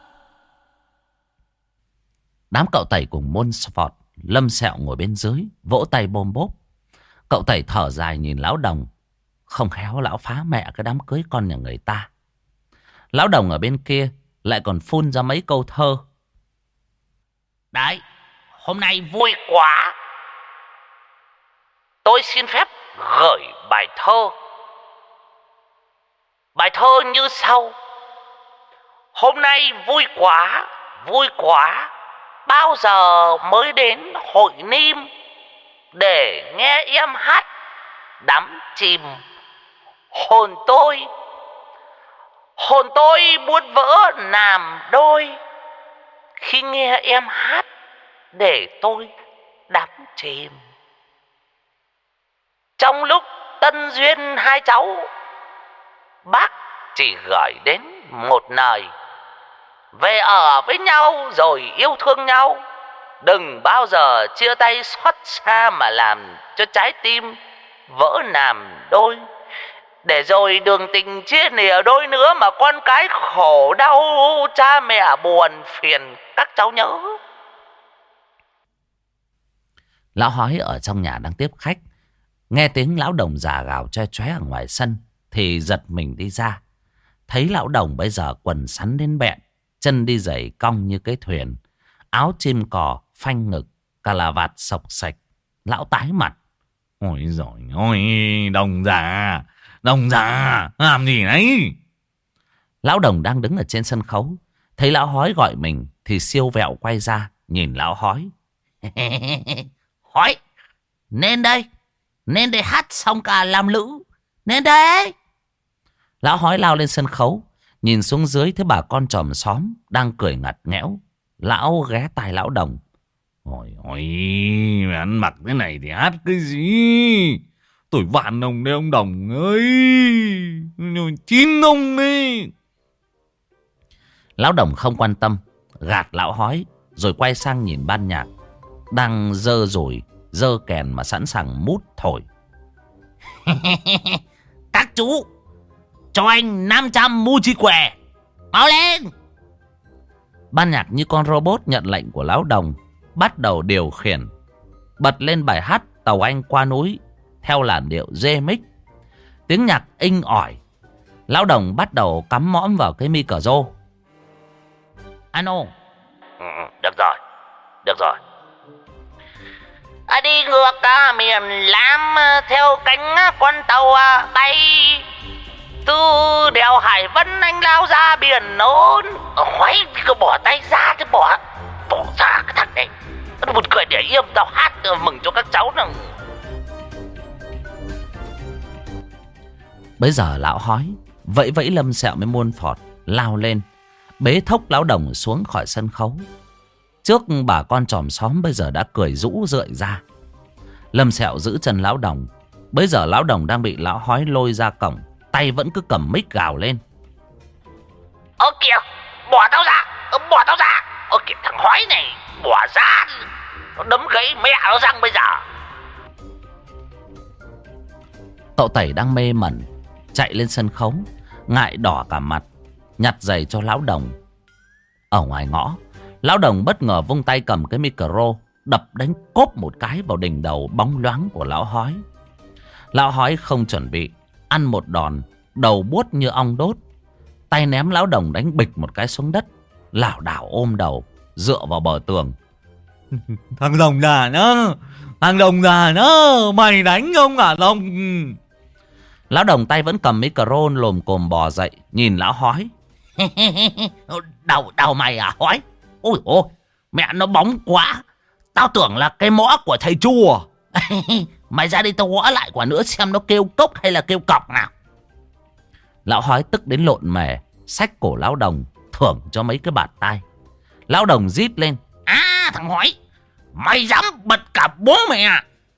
Đám cậu Tẩy cùng Môn Phọt, Lâm Sẹo ngồi bên dưới, vỗ tay bôm bốp. Cậu Tẩy thở dài nhìn lão Đồng. Không khéo lão phá mẹ cái đám cưới con nhà người ta. Lão Đồng ở bên kia lại còn phun ra mấy câu thơ. Đấy, hôm nay vui quá. Tôi xin phép gửi bài thơ. Bài thơ như sau. Hôm nay vui quá, vui quá. Bao giờ mới đến hội Nim để nghe em hát đắm chìm hồn tôi. Hồn tôi muốn vỡ làm đôi khi nghe em hát để tôi đắm chìm. Trong lúc tân duyên hai cháu, bác chỉ gửi đến một lời: về ở với nhau rồi yêu thương nhau. Đừng bao giờ chia tay xót xa mà làm cho trái tim vỡ làm đôi. Để rồi đường tình chia lìa đôi nữa mà con cái khổ đau, cha mẹ buồn phiền các cháu nhớ. Lão Hói ở trong nhà đang tiếp khách, nghe tiếng lão Đồng già gào choe choé ở ngoài sân thì giật mình đi ra. Thấy lão Đồng bây giờ quần sắn đến bẹn, chân đi giày cong như cái thuyền, áo chim cò phanh ngực, cà là vạt sộc sạch. Lão tái mặt. Ôi giời ơi, Đồng già, làm gì đấy? Lão Đồng đang đứng ở trên sân khấu, thấy lão Hói gọi mình thì siêu vẹo quay ra nhìn lão Hói. Hói, nên đây hát xong cả làm lữ. Nên đây. Lão Hói lao lên sân khấu, nhìn xuống dưới thấy bà con chòm xóm đang cười ngặt nghẽo. Lão ghé tai lão Đồng. Ôi ôi, mày ăn mặc thế này thì hát cái gì? Tôi vạn ông đấy ông Đồng ơi, chín ông đi. Lão Đồng không quan tâm, gạt lão Hói rồi quay sang nhìn ban nhạc đang dơ rủi, dơ kèn mà sẵn sàng mút thổi. Các chú, cho anh 500 mu chi què, mau lên. Ban nhạc như con robot nhận lệnh của lão Đồng, bắt đầu điều khiển, bật lên bài hát Tàu Anh Qua Núi theo làn điệu remix. Tiếng nhạc inh ỏi. Lão Đồng bắt đầu cắm mõm vào cái micro. Ano. Được rồi. Đi ngược miền Nam theo cánh con tàu bay từ đèo Hải Vân, anh lao ra biển nôn. Khoái cứ bỏ tay ra chứ, bỏ ra cái thằng này. Nó buồn cười, để im tao hát mừng cho các cháu nào. Bây giờ lão Hói vẫy vẫy Lâm Sẹo mới Môn Phọt lao lên, bế thốc lão Đồng xuống khỏi sân khấu. Trước bà con chòm xóm bây giờ đã cười rũ rượi ra. Lâm Sẹo giữ chân lão Đồng. Bây giờ lão Đồng đang bị lão Hói lôi ra cổng, tay vẫn cứ cầm mic gào lên. Ơ kìa, bỏ tao ra. Ơ kìa, thằng Hói này bỏ ra, nó đấm gãy mẹ nó răng bây giờ. Cậu Tẩy đang mê mẩn chạy lên sân khấu, ngại đỏ cả mặt, nhặt giày cho lão Đồng. Ở ngoài ngõ, lão Đồng bất ngờ vung tay cầm cái micro, đập đánh cốp một cái vào đỉnh đầu bóng loáng của lão Hói. Lão Hói không chuẩn bị, ăn một đòn, đầu buốt như ong đốt. Tay ném lão Đồng đánh bịch một cái xuống đất, lảo đảo ôm đầu, dựa vào bờ tường. Thằng Đồng già nhá, mày đánh không hả Đồng? Lão Đồng tay vẫn cầm micro lồm cồm bò dậy, nhìn lão Hói. Đầu mày à Hói? Ôi ôi, mẹ nó bóng quá. Tao tưởng là cái mõ của thầy chùa. Mày ra đi tao gõ lại quả nữa xem nó kêu cốc hay là kêu cọc nào. Lão Hói tức đến lộn mề, xách cổ lão Đồng, thưởng cho mấy cái bạt tai. Lão Đồng rít lên. À thằng Hói, mày dám bật cả bố mẹ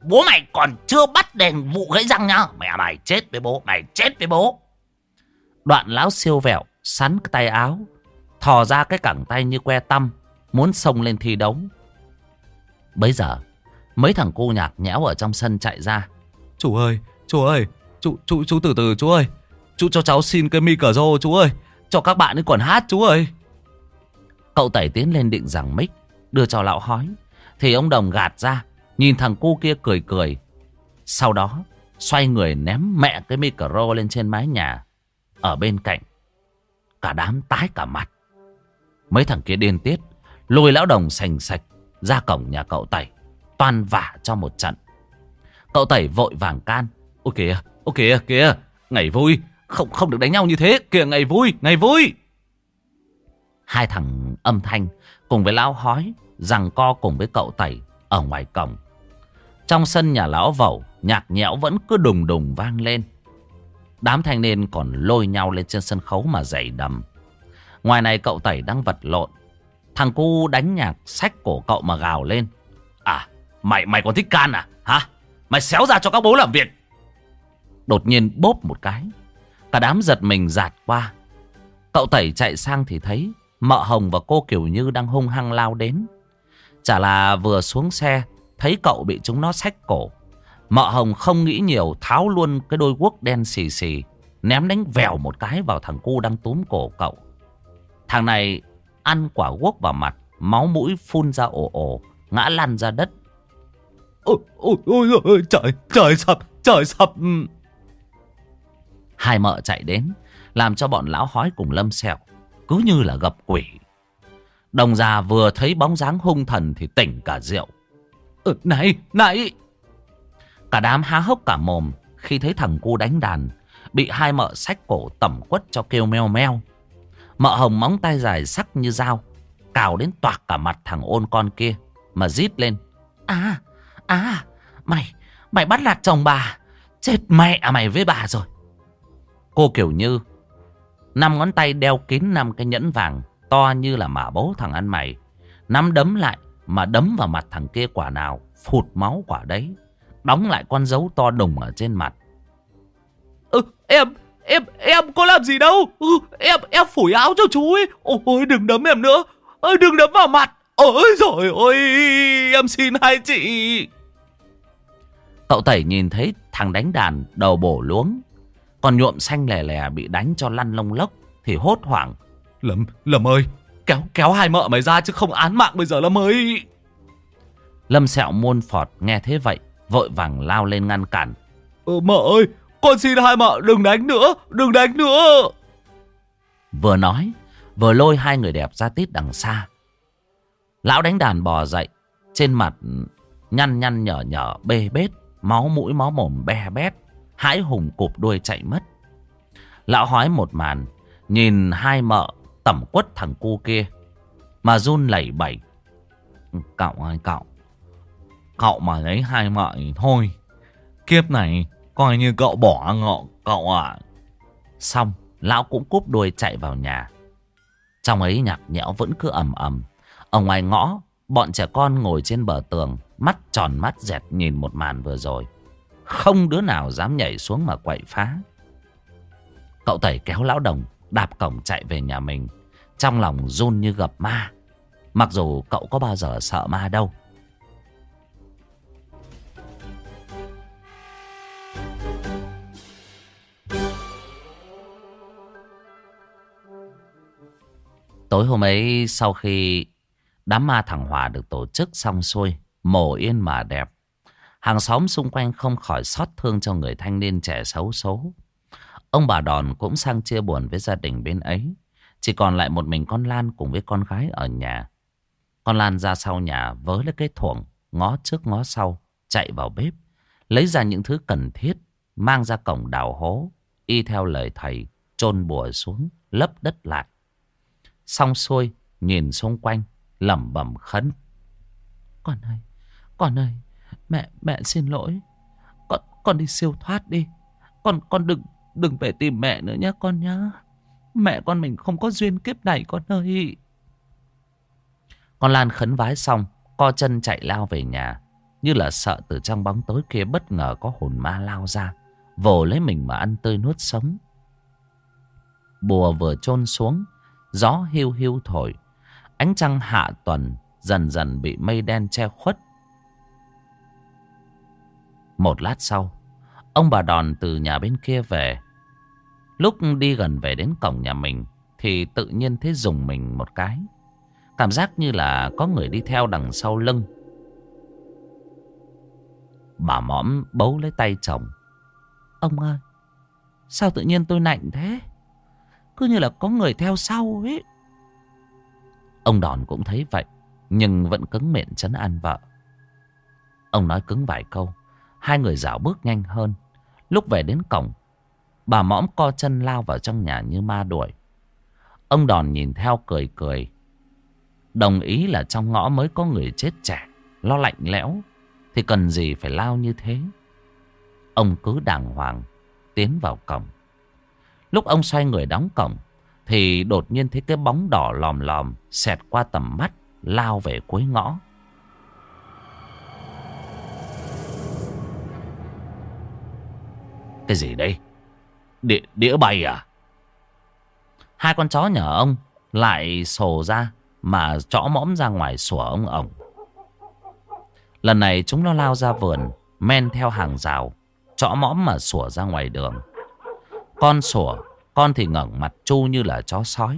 Bố mày còn chưa bắt đền vụ gãy răng nhá. Mẹ mày chết với bố. Mày chết với bố. Đoạn lão siêu vẹo sắn cái tay áo, thò ra cái cẳng tay như que tăm, muốn xông lên thi đấu. Bấy giờ mấy thằng cu nhạc nhẽo ở trong sân chạy ra. Chú ơi, chú từ từ chú ơi. Chú cho cháu xin cái micro chú ơi. Cho các bạn ấy còn hát chú ơi. Cậu Tẩy tiến lên định giằng mic đưa cho lão hói, thì ông Đồng gạt ra, nhìn thằng cu kia cười cười. Sau đó xoay người ném mẹ cái micro lên trên mái nhà. Ở bên cạnh cả đám tái cả mặt. Mấy thằng kia điên tiết lôi lão Đồng sành sạch ra cổng nhà cậu Tẩy, toan vả cho một trận. Cậu Tẩy vội vàng can. Ô kìa, ngày vui. Không được đánh nhau như thế. Kìa, ngày vui. Hai thằng âm thanh cùng với lão hói giằng co cùng với cậu Tẩy ở ngoài cổng. Trong sân nhà lão Vẩu, nhạc nhẽo vẫn cứ đùng đùng vang lên. Đám thanh niên còn lôi nhau lên trên sân khấu mà giày đầm. Ngoài này cậu Tẩy đang vật lộn. Thằng cu đánh nhạc xách cổ cậu mà gào lên. À, mày còn thích can à? Hả? Mày xéo ra cho các bố làm việc. Đột nhiên bốp một cái, cả đám giật mình dạt qua. Cậu Tẩy chạy sang thì thấy mợ Hồng và cô Kiều Như đang hung hăng lao đến. Chả là vừa xuống xe thấy cậu bị chúng nó xách cổ, mợ Hồng không nghĩ nhiều, tháo luôn cái đôi guốc đen xì xì, ném đánh vèo một cái vào thằng cu đang túm cổ cậu. Thằng này ăn quả guốc vào mặt, máu mũi phun ra ồ ồ, ngã lăn ra đất. Ôi, trời sập. Hai mợ chạy đến, làm cho bọn lão hói cùng Lâm Sẹo cứ như là gặp quỷ. Đồng già vừa thấy bóng dáng hung thần thì tỉnh cả rượu. Này. Cả đám há hốc cả mồm khi thấy thằng cu đánh đàn bị hai mợ xách cổ tẩm quất cho kêu meo meo. Mợ Hồng móng tay dài sắc như dao cào đến toạc cả mặt thằng ôn con kia mà rít lên. Mày bắt nạt chồng bà, chết mẹ mày với bà rồi. Cô Kiều Như 5 ngón tay đeo kín 5 cái nhẫn vàng to như là mả bố thằng ăn mày, nắm đấm lại mà đấm vào mặt thằng kia quả nào phụt máu quả đấy, đóng lại con dấu to đùng ở trên mặt. Em có làm gì đâu. Em phủi áo cho chú ấy. Ôi đừng đấm em nữa. Đừng đấm vào mặt. Ôi giời ơi, em xin hai chị. Cậu Tẩy nhìn thấy thằng đánh đàn đầu bổ luống, còn nhuộm xanh lè lè bị đánh cho lăn lông lốc thì hốt hoảng. Lâm ơi, kéo hai mợ mày ra chứ không án mạng bây giờ Lâm ơi. Lâm Sẹo muôn phọt nghe thế vậy vội vàng lao lên ngăn cản. Mợ ơi, con xin hai mợ đừng đánh nữa. Vừa nói vừa lôi hai người đẹp ra tít đằng xa. Lão đánh đàn bò dậy, trên mặt nhăn nhở bê bết, máu mũi máu mồm be bét, hãi hùng cụp đuôi chạy mất. Lão hói một màn, nhìn hai mợ tẩm quất thằng cu kia mà run lẩy bẩy. Cậu mà lấy hai mợ thì thôi, kiếp này coi như cậu bỏ ngọ cậu ạ. Xong lão cũng cúp đuôi chạy vào nhà. Trong ấy nhạc nhẽo vẫn cứ ầm ầm. Ở ngoài ngõ, bọn trẻ con ngồi trên bờ tường, mắt tròn mắt dẹt nhìn một màn vừa rồi. Không đứa nào dám nhảy xuống mà quậy phá. Cậu Tẩy kéo lão Đồng đạp cổng chạy về nhà mình, trong lòng run như gặp ma. Mặc dù cậu có bao giờ sợ ma đâu. Tối hôm ấy, sau khi đám ma thằng Hòa được tổ chức xong xuôi, mồ yên mà đẹp, hàng xóm xung quanh không khỏi xót thương cho người thanh niên trẻ xấu số. Ông bà Đòn cũng sang chia buồn với gia đình bên ấy. Chỉ còn lại một mình con Lan cùng với con gái ở nhà. Con Lan ra sau nhà với lấy cái thuổng, ngó trước ngó sau, chạy vào bếp, lấy ra những thứ cần thiết, mang ra cổng đào hố, y theo lời thầy, chôn bùa xuống, lấp đất lại. Xong xuôi, nhìn xung quanh, lẩm bẩm khấn. Con ơi, mẹ xin lỗi. Con đi siêu thoát đi. Con đừng về tìm mẹ nữa nhé con nhá. Mẹ con mình không có duyên kiếp này con ơi. Con Lan khấn vái xong, co chân chạy lao về nhà. như là sợ từ trong bóng tối kia bất ngờ có hồn ma lao ra, vồ lấy mình mà ăn tươi nuốt sống. Bùa vừa chôn xuống, gió hiu hiu thổi, ánh trăng hạ tuần dần dần bị mây đen che khuất. Một lát sau, ông bà Đòn từ nhà bên kia về. Lúc đi gần về đến cổng nhà mình thì tự nhiên thấy rùng mình một cái. Cảm giác như là có người đi theo đằng sau lưng. Bà mõm bấu lấy tay chồng. Ông ơi, sao tự nhiên tôi lạnh thế? Cứ như là có người theo sau ấy. Ông Đòn cũng thấy vậy, nhưng vẫn cứng miệng trấn an vợ. Ông nói cứng vài câu, hai người dạo bước nhanh hơn. Lúc về đến cổng, bà mõm co chân lao vào trong nhà như ma đuổi. Ông Đòn nhìn theo cười cười, đồng ý là trong ngõ mới có người chết trẻ, lo lạnh lẽo thì cần gì phải lao như thế. Ông cứ đàng hoàng tiến vào cổng. Lúc ông xoay người đóng cổng thì đột nhiên thấy cái bóng đỏ lòm lòm xẹt qua tầm mắt, lao về cuối ngõ. Cái gì đây? Đĩa bay à? Hai con chó nhà ông lại sồ ra mà chõ mõm ra ngoài sủa ông ổng. Lần này chúng nó lao ra vườn, men theo hàng rào, chõ mõm mà sủa ra ngoài đường. Con sủa, con thì ngẩng mặt chu như là chó sói.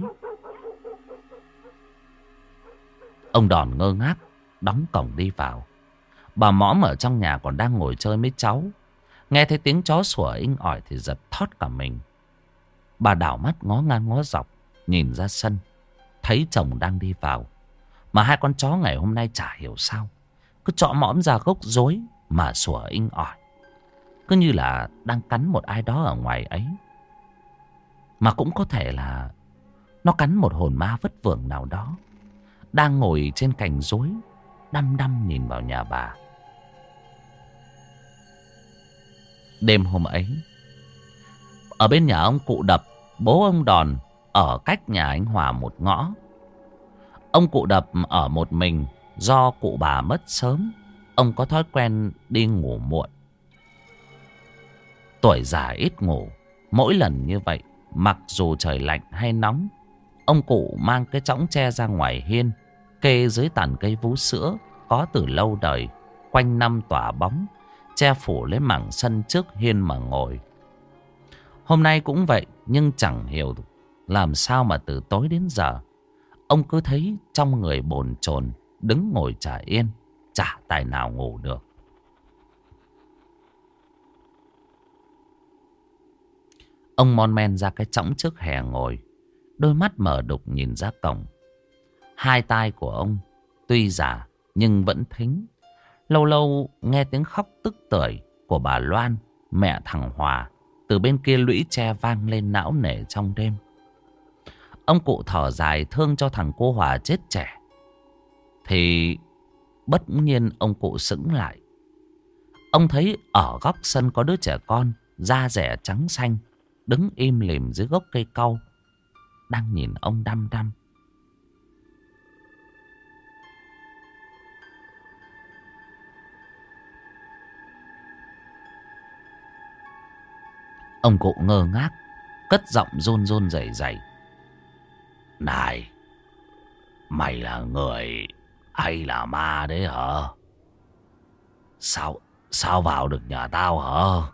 Ông Đòn ngơ ngác đóng cổng đi vào. Bà mõm ở trong nhà còn đang ngồi chơi với cháu, nghe thấy tiếng chó sủa inh ỏi thì giật thót cả mình. Bà đảo mắt ngó ngang ngó dọc, nhìn ra sân, thấy chồng đang đi vào. Mà hai con chó ngày hôm nay chả hiểu sao cứ chõ mõm ra gốc rối mà sủa inh ỏi, cứ như là đang cắn một ai đó ở ngoài ấy. Mà cũng có thể là nó cắn một hồn ma vất vưởng nào đó đang ngồi trên cành rối, đăm đăm nhìn vào nhà bà. Đêm hôm ấy, ở bên nhà ông Cụ Đập, bố ông Đòn ở cách nhà anh Hòa một ngõ. Ông Cụ Đập ở một mình do cụ bà mất sớm. Ông có thói quen đi ngủ muộn. Tuổi già ít ngủ, mỗi lần như vậy, mặc dù trời lạnh hay nóng, ông cụ mang cái chõng tre ra ngoài hiên, kê dưới tàn cây vú sữa có từ lâu đời, quanh năm tỏa bóng, che phủ lấy mảng sân trước hiên mà ngồi. Hôm nay cũng vậy, nhưng chẳng hiểu làm sao mà từ tối đến giờ ông cứ thấy trong người bồn chồn, đứng ngồi chả yên, chả tài nào ngủ được. Ông mon men ra cái chõng trước hè ngồi, đôi mắt mở đục nhìn ra cổng. Hai tai của ông tuy già nhưng vẫn thính. Lâu lâu nghe tiếng khóc tức tưởi của bà Loan, mẹ thằng Hòa, từ bên kia lũy tre vang lên não nề trong đêm. Ông cụ thở dài thương cho thằng cô Hòa chết trẻ. Thì bất nhiên ông cụ sững lại. Ông thấy ở góc sân có đứa trẻ con, da rẻ trắng xanh, đứng im lìm dưới gốc cây cau, đang nhìn ông đăm đăm. Ông cụ ngơ ngác, cất giọng run run rẩy rẩy. Này, mày là người hay là ma đấy hả? Sao vào được nhà tao hả?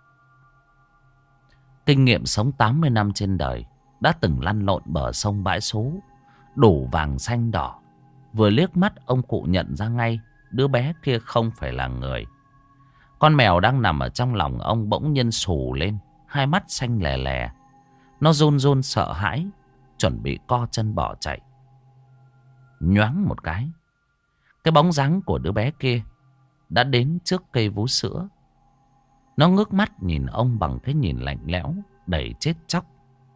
Kinh nghiệm sống 80 năm trên đời, đã từng lăn lộn bờ sông bãi số, đủ vàng xanh đỏ. Vừa liếc mắt ông cụ nhận ra ngay đứa bé kia không phải là người. Con mèo đang nằm ở trong lòng ông bỗng nhiên xù lên, hai mắt xanh lè lè. Nó run run sợ hãi, chuẩn bị co chân bỏ chạy. Nhoáng một cái bóng dáng của đứa bé kia đã đến trước cây vú sữa. Nó ngước mắt nhìn ông bằng cái nhìn lạnh lẽo, đầy chết chóc.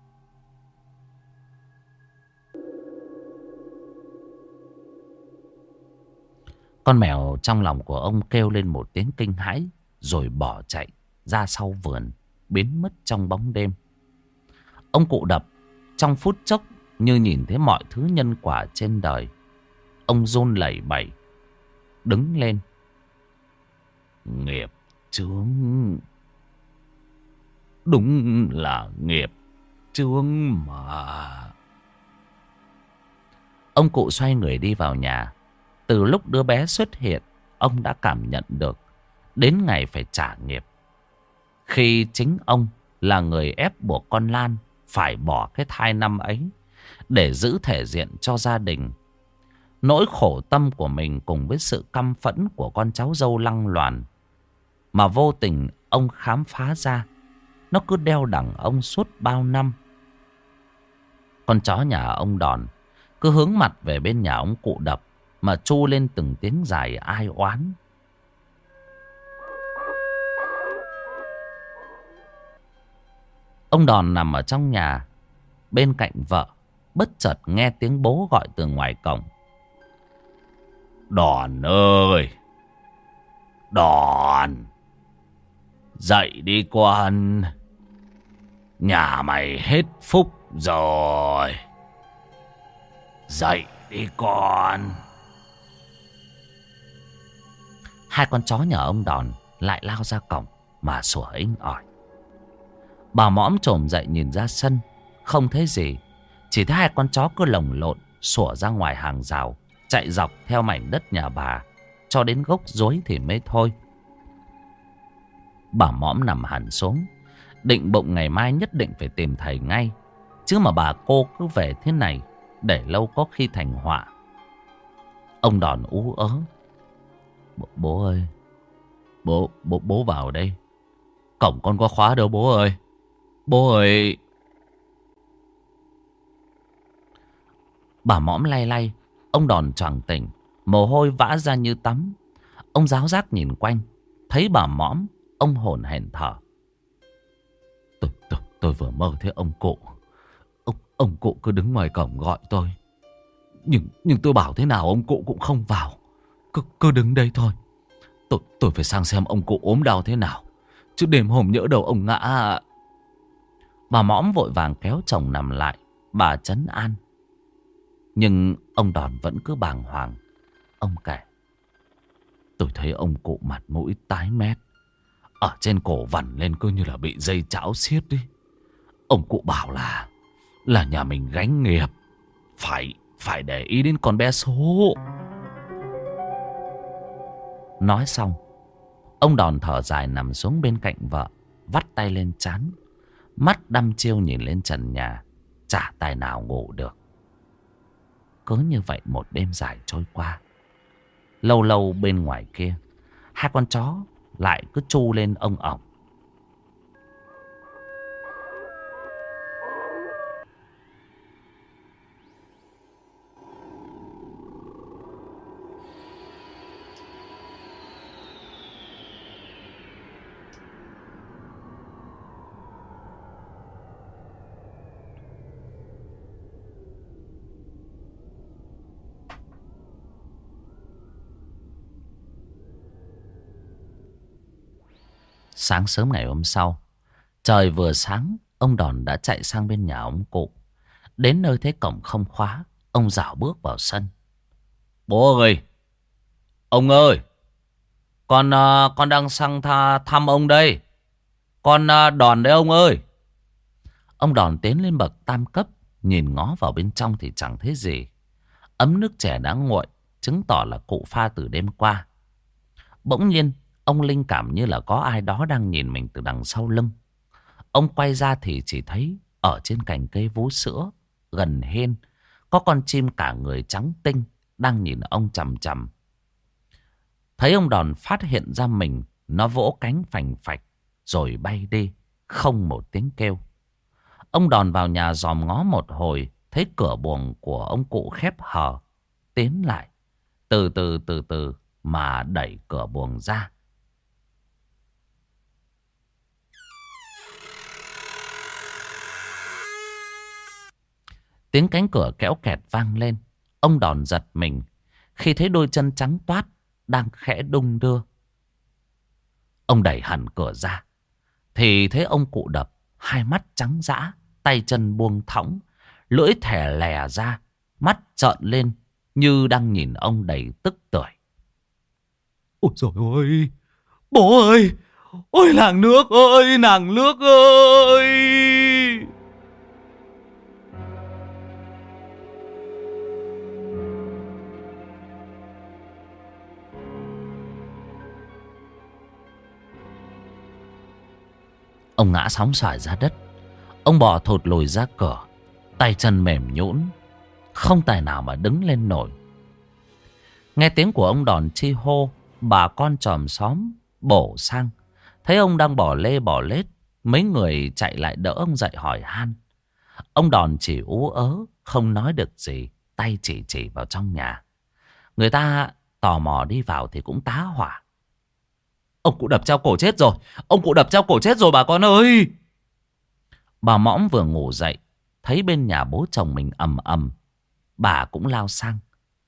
Con mèo trong lòng của ông kêu lên một tiếng kinh hãi, rồi bỏ chạy ra sau vườn, biến mất trong bóng đêm. Ông cụ Đập trong phút chốc như nhìn thấy mọi thứ nhân quả trên đời. Ông run lẩy bẩy đứng lên, Nghiệp chướng. Đúng là nghiệp chướng mà. Ông cụ xoay người đi vào nhà. Từ lúc đứa bé xuất hiện, ông đã cảm nhận được đến ngày phải trả nghiệp. Khi chính ông là người ép buộc con Lan phải bỏ cái thai năm ấy để giữ thể diện cho gia đình. Nỗi khổ tâm của mình cùng với sự căm phẫn của con cháu dâu lăng loàn mà vô tình ông khám phá ra, nó cứ đeo đẳng ông suốt bao năm. Con chó nhà ông Đòn cứ hướng mặt về bên nhà ông cụ Đập mà tru lên từng tiếng dài ai oán. Ông Đòn nằm ở trong nhà bên cạnh vợ, bất chợt nghe tiếng bố gọi từ ngoài cổng. Đòn ơi! Đòn! Dậy đi con! Nhà mày hết phúc rồi! Dậy đi con! Hai con chó nhà ông Đòn lại lao ra cổng mà sủa inh ỏi. Bà mõm chồm dậy nhìn ra sân, không thấy gì, chỉ thấy hai con chó cứ lồng lộn sủa ra ngoài hàng rào, chạy dọc theo mảnh đất nhà bà cho đến gốc rối thì mới thôi. Bà mõm nằm hẳn xuống, định bụng ngày mai nhất định phải tìm thầy ngay, chứ mà bà cô cứ về thế này để lâu có khi thành họa. Ông Đòn ú ớ. Bố ơi, bố vào đây. Cổng con có khóa đâu bố ơi. Bố ơi. Bà mõm lay lay. Ông Đòn choàng tỉnh, mồ hôi vã ra như tắm. Ông ráo rác nhìn quanh, thấy bà mõm, ông hổn hển thở. Tôi vừa mơ thấy ông cụ. Ông cụ cứ đứng ngoài cổng gọi tôi. Nhưng tôi bảo thế nào ông cụ cũng không vào. Cứ đứng đây thôi. Tôi phải sang xem ông cụ ốm đau thế nào, chứ đêm hôm nhỡ đầu ông ngã. Bà mõm vội vàng kéo chồng nằm lại, bà trấn an. Nhưng ông Đòn vẫn cứ bàng hoàng. Ông kể: tôi thấy ông cụ mặt mũi tái mét, ở trên cổ vằn lên cứ như là bị dây chảo xiết đi. Ông cụ bảo là nhà mình gánh nghiệp, phải để ý đến con bé số. Nói xong, ông Đòn thở dài nằm xuống bên cạnh vợ, vắt tay lên trán, mắt đăm chiêu nhìn lên trần nhà, chả tài nào ngủ được. Cứ như vậy một đêm dài trôi qua. Lâu lâu bên ngoài kia, hai con chó lại cứ tru lên ông ổng. Sáng sớm ngày hôm sau, trời vừa sáng, ông Đòn đã chạy sang bên nhà ông cụ. Đến nơi thấy cổng không khóa, ông rảo bước vào sân. Bố ơi! Ông ơi! Con đang sang thăm ông đây. Con Đòn đấy ông ơi! Ông Đòn tiến lên bậc tam cấp, nhìn ngó vào bên trong thì chẳng thấy gì. Ấm nước chè đã nguội, chứng tỏ là cụ pha từ đêm qua. Bỗng nhiên, ông linh cảm như là có ai đó đang nhìn mình từ đằng sau lưng. Ông quay ra thì chỉ thấy ở trên cành cây vú sữa gần hiên có con chim cả người trắng tinh đang nhìn ông chằm chằm. Thấy ông Đòn phát hiện ra mình, nó vỗ cánh phành phạch rồi bay đi, không một tiếng kêu. Ông Đòn vào nhà dòm ngó một hồi, thấy cửa buồng của ông cụ khép hờ, tiến lại, từ từ mà đẩy cửa buồng ra. Tiếng cánh cửa kéo kẹt vang lên. Ông Đòn giật mình khi thấy đôi chân trắng toát đang khẽ đung đưa. Ông đẩy hẳn cửa ra thì thấy ông cụ Đập, hai mắt trắng dã, tay chân buông thõng, lưỡi thè lè ra, mắt trợn lên như đang nhìn ông đầy tức tưởi. Ôi dồi ôi! Bố ơi! Ôi nàng nước ơi! Nàng nước ơi! Ông ngã sóng xoài ra đất. Ông bò thụt lùi ra cửa, tay chân mềm nhũn, không tài nào mà đứng lên nổi. Nghe tiếng của ông Đòn chi hô, bà con chòm xóm bổ sang, thấy ông đang bỏ lê bỏ lết, mấy người chạy lại đỡ ông dậy hỏi han. Ông Đòn chỉ ú ớ, không nói được gì, tay chỉ vào trong nhà. Người ta tò mò đi vào thì cũng tá hỏa. Ông cụ đập treo cổ chết rồi! Ông cụ đập treo cổ chết rồi bà con ơi! Bà mõm vừa ngủ dậy, thấy bên nhà bố chồng mình ầm ầm, bà cũng lao sang.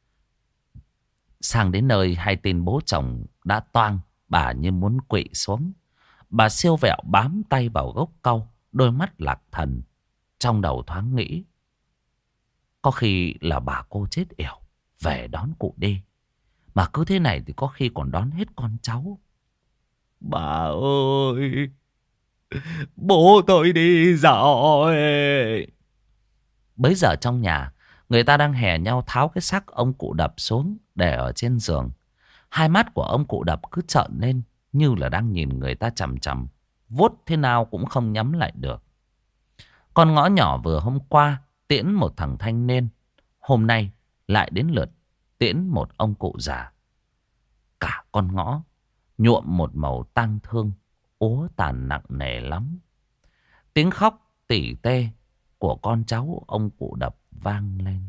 Sang đến nơi hay tin bố chồng đã toang, bà như muốn quỵ xuống. Bà siêu vẹo bám tay vào gốc cau, đôi mắt lạc thần. Trong đầu thoáng nghĩ, có khi là bà cô chết yểu về đón cụ đi. Mà cứ thế này thì có khi còn đón hết con cháu. Bà ơi! Bố tôi đi rồi! Bấy giờ trong nhà, người ta đang hè nhau tháo cái xác ông cụ đập xuống để ở trên giường. Hai mắt của ông cụ đập cứ trợn lên như là đang nhìn người ta chằm chằm, vuốt thế nào cũng không nhắm lại được. Con ngõ nhỏ vừa hôm qua tiễn một thằng thanh niên, hôm nay lại đến lượt tiễn một ông cụ già. Cả con ngõ nhuộm một màu tang thương, úa tàn nặng nề lắm. Tiếng khóc tỉ tê của con cháu ông cụ đập vang lên.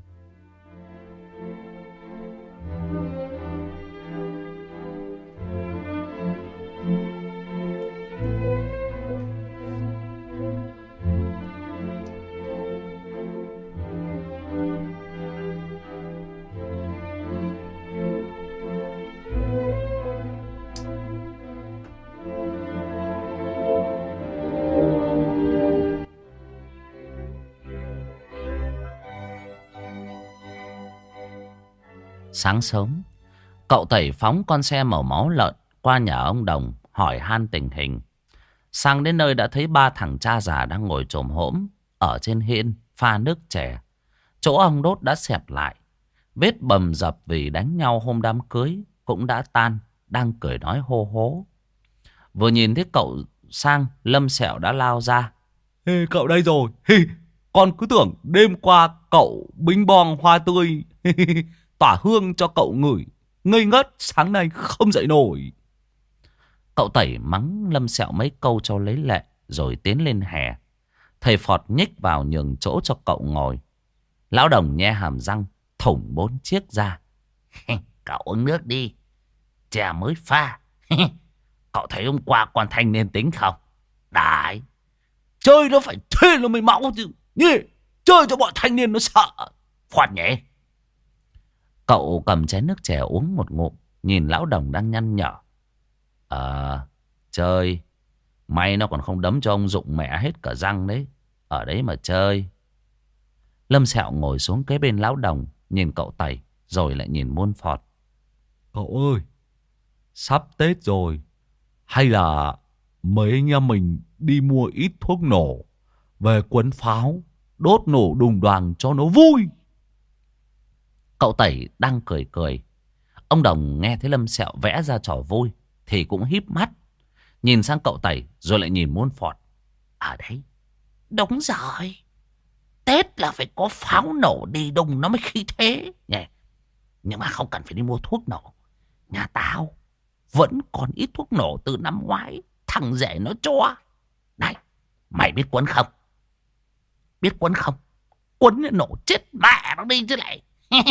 Sáng sớm, cậu Tẩy phóng con xe màu máu lợn qua nhà ông Đồng hỏi han tình hình. Sang đến nơi đã thấy ba thằng cha già đang ngồi chồm hổm ở trên hiên pha nước chè. Chỗ ông đốt đã xẹp lại, vết bầm dập vì đánh nhau hôm đám cưới cũng đã tan, đang cười nói hô hố. Vừa nhìn thấy cậu Sang, Lâm Sẹo đã lao ra. Ê, cậu đây rồi! Con cứ tưởng đêm qua cậu binh bong hoa tươi tỏa hương cho cậu ngửi, ngây ngất sáng nay không dậy nổi. Cậu Tẩy mắng Lâm Sẹo mấy câu cho lấy lệ rồi tiến lên hè. Thầy Phọt nhích vào nhường chỗ cho cậu ngồi. Lão Đồng nhe hàm răng thủng 4 chiếc ra. Cậu uống nước đi, chè mới pha. Cậu thấy hôm qua con thanh niên tính không? Đấy, chơi nó phải thuê nó mới máu chứ nhỉ, chơi cho bọn thanh niên nó sợ. Khoan nhỉ. Cậu cầm chén nước chè uống một ngụm, nhìn Lão Đồng đang nhăn nhở. Chơi, may nó còn không đấm cho ông rụng mẹ hết cả răng đấy. Ở đấy mà chơi. Lâm Sẹo ngồi xuống kế bên Lão Đồng, nhìn cậu Tẩy rồi lại nhìn Muôn Phọt. Cậu ơi, sắp Tết rồi, hay là mấy anh em mình đi mua ít thuốc nổ về quấn pháo, đốt nổ đùng đoàng cho nó vui. Cậu Tẩy đang cười cười. Ông Đồng nghe thấy Lâm Sẹo vẽ ra trò vui thì cũng híp mắt, nhìn sang cậu Tẩy rồi lại nhìn Muôn Phọt. Ở đấy, đúng rồi, Tết là phải có pháo nổ đi đùng nó mới khí thế nhỉ. Nhưng mà không cần phải đi mua thuốc nổ. Nhà tao vẫn còn ít thuốc nổ từ năm ngoái, thằng rể nó cho. Này, mày biết quấn không? Biết quấn không? Quấn nổ chết mẹ nó đi chứ lại.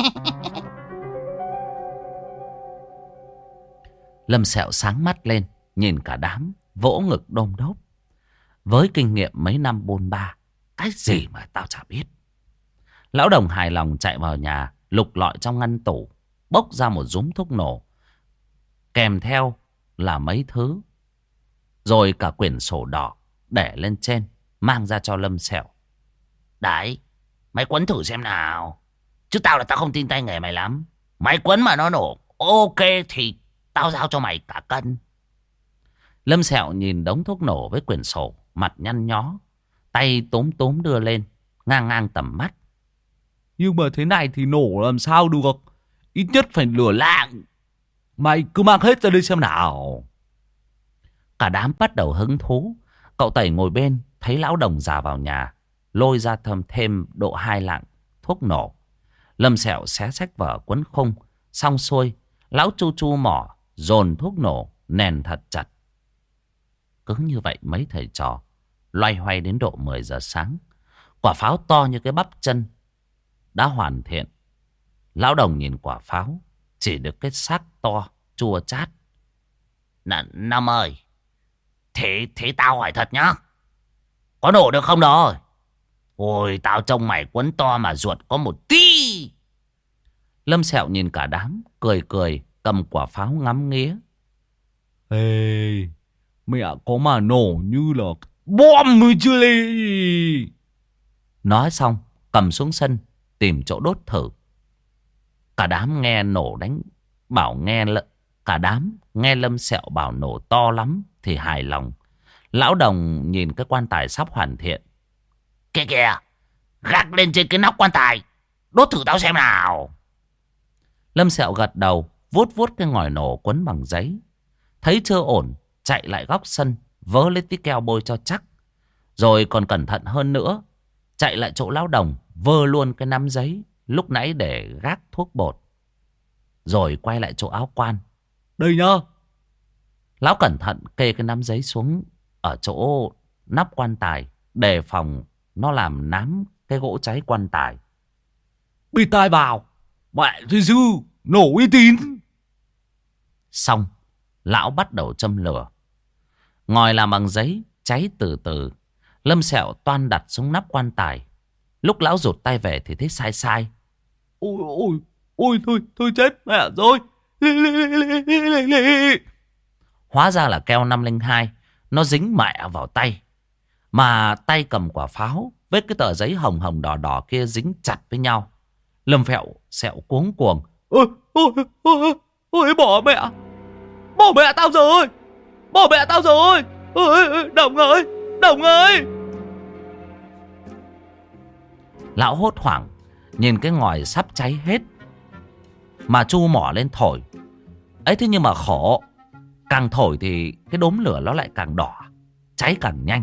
Lâm Sẹo sáng mắt lên, nhìn cả đám, vỗ ngực đôm đốp. Với kinh nghiệm mấy năm bôn ba, cái gì mà tao chả biết. Lão Đồng hài lòng chạy vào nhà, lục lọi trong ngăn tủ, bốc ra một dúm thuốc nổ, kèm theo là mấy thứ, rồi cả quyển sổ đỏ để lên trên, mang ra cho Lâm Sẹo. Đấy, mày quấn thử xem nào. Chứ tao là tao không tin tay nghề mày lắm. Mày quấn mà nó nổ ok thì tao giao cho mày cả cân. Lâm Sẹo nhìn đống thuốc nổ với quyển sổ, mặt nhăn nhó, tay túm túm đưa lên, ngang ngang tầm mắt. Nhưng mà thế này thì nổ làm sao được? Ít nhất phải lửa lạng. Mày cứ mang hết ra đây xem nào. Cả đám bắt đầu hứng thú. Cậu Tẩy ngồi bên, thấy lão Đồng già vào nhà, lôi ra thêm độ 2 lạng thuốc nổ. Lâm Sẹo xé xách vở quấn khung, xong xuôi, lão chu chu mỏ, dồn thuốc nổ, nèn thật chặt. Cứ như vậy mấy thầy trò loay hoay đến độ 10 giờ sáng. Quả pháo to như cái bắp chân đã hoàn thiện. Lão Đồng nhìn quả pháo, chỉ được cái xác to, chua chát. Năm ơi, thế tao hỏi thật nhá, có nổ được không đó? Ôi, tao trông mày quấn to mà ruột có một tí. Lâm Sẹo nhìn cả đám, cười cười, cầm quả pháo ngắm nghía. Ê, mẹ có mà nổ như là bom mới chưa đi. Nói xong, cầm xuống sân, tìm chỗ đốt thử. Cả đám nghe nổ đánh, cả đám nghe Lâm Sẹo bảo nổ to lắm thì hài lòng. Lão Đồng nhìn cái quan tài sắp hoàn thiện. Kìa kìa, gác lên trên cái nóc quan tài, đốt thử tao xem nào. Lâm Sẹo gật đầu, vuốt vuốt cái ngòi nổ quấn bằng giấy. Thấy chưa ổn, chạy lại góc sân, vớ lấy tí keo bôi cho chắc. Rồi còn cẩn thận hơn nữa, chạy lại chỗ lão Đồng, vơ luôn cái nắm giấy lúc nãy để gác thuốc bột. Rồi quay lại chỗ áo quan. Đây nhá. Lão cẩn thận kê cái nắm giấy xuống ở chỗ nắp quan tài, đề phòng nó làm nám cái gỗ cháy quan tài. Bịt tai vào, mẹ thầy sư, nổ uy tín. Xong, lão bắt đầu châm lửa. Ngòi làm bằng giấy, cháy từ từ. Lâm Sẹo toan đặt xuống nắp quan tài. Lúc lão rụt tay về thì thấy sai sai. Ôi, thôi chết mẹ rồi. Hóa ra là keo 502, nó dính mẹ vào tay. Mà tay cầm quả pháo với cái tờ giấy hồng hồng đỏ đỏ kia dính chặt với nhau. Lâm Sẹo cuống cuồng. Ôi, bỏ mẹ tao rồi. Bỏ mẹ tao rồi. Ôi, Đồng ơi. Lão hốt hoảng nhìn cái ngòi sắp cháy hết mà chu mỏ lên thổi. Ấy thế nhưng mà khổ, càng thổi thì cái đốm lửa nó lại càng đỏ, cháy càng nhanh.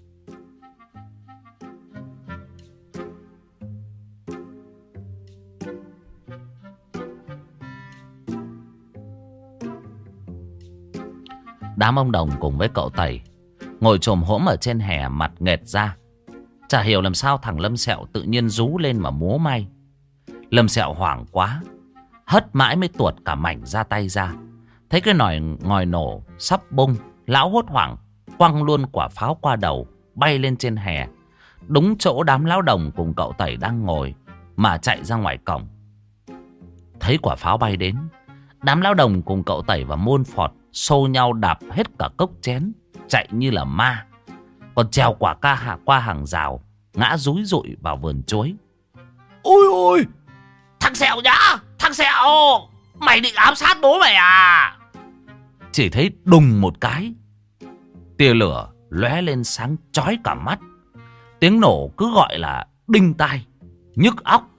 Đám ông Đồng cùng với cậu Tẩy ngồi chồm hổm ở trên hè, mặt nghệt ra. Chả hiểu làm sao thằng Lâm Sẹo tự nhiên rú lên mà múa may. Lâm Sẹo hoảng quá, hất mãi mới tuột cả mảnh ra tay ra. Thấy cái ngòi nổ sắp bung, lão hốt hoảng quăng luôn quả pháo qua đầu, bay lên trên hè, đúng chỗ đám lão Đồng cùng cậu Tẩy đang ngồi, mà chạy ra ngoài cổng. Thấy quả pháo bay đến, đám lão Đồng cùng cậu Tẩy và Môn Phọt xô nhau đạp hết cả cốc chén, chạy như là ma. Còn trèo quả qua hàng rào, ngã rúi rụi vào vườn chuối. Ôi, Thằng Sẹo nhá, thằng Sẹo, mày định ám sát bố mày à? Chỉ thấy đùng một cái, tia lửa lóe lên sáng chói cả mắt. Tiếng nổ cứ gọi là đinh tai, nhức óc.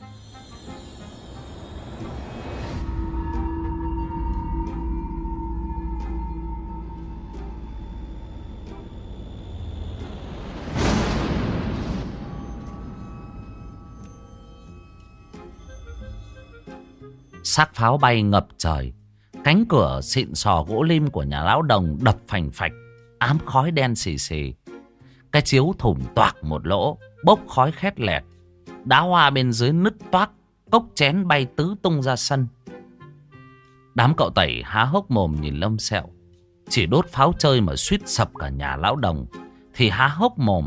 Xác pháo bay ngập trời. Cánh cửa xịn sò gỗ lim của nhà lão Đồng đập phành phạch, ám khói đen xì xì. Cái chiếu thủng toạc một lỗ, bốc khói khét lẹt. Đá hoa bên dưới nứt toác, cốc chén bay tứ tung ra sân. Đám cậu Tẩy há hốc mồm nhìn Lâm Sẹo. Chỉ đốt pháo chơi mà suýt sập cả nhà lão Đồng thì há hốc mồm.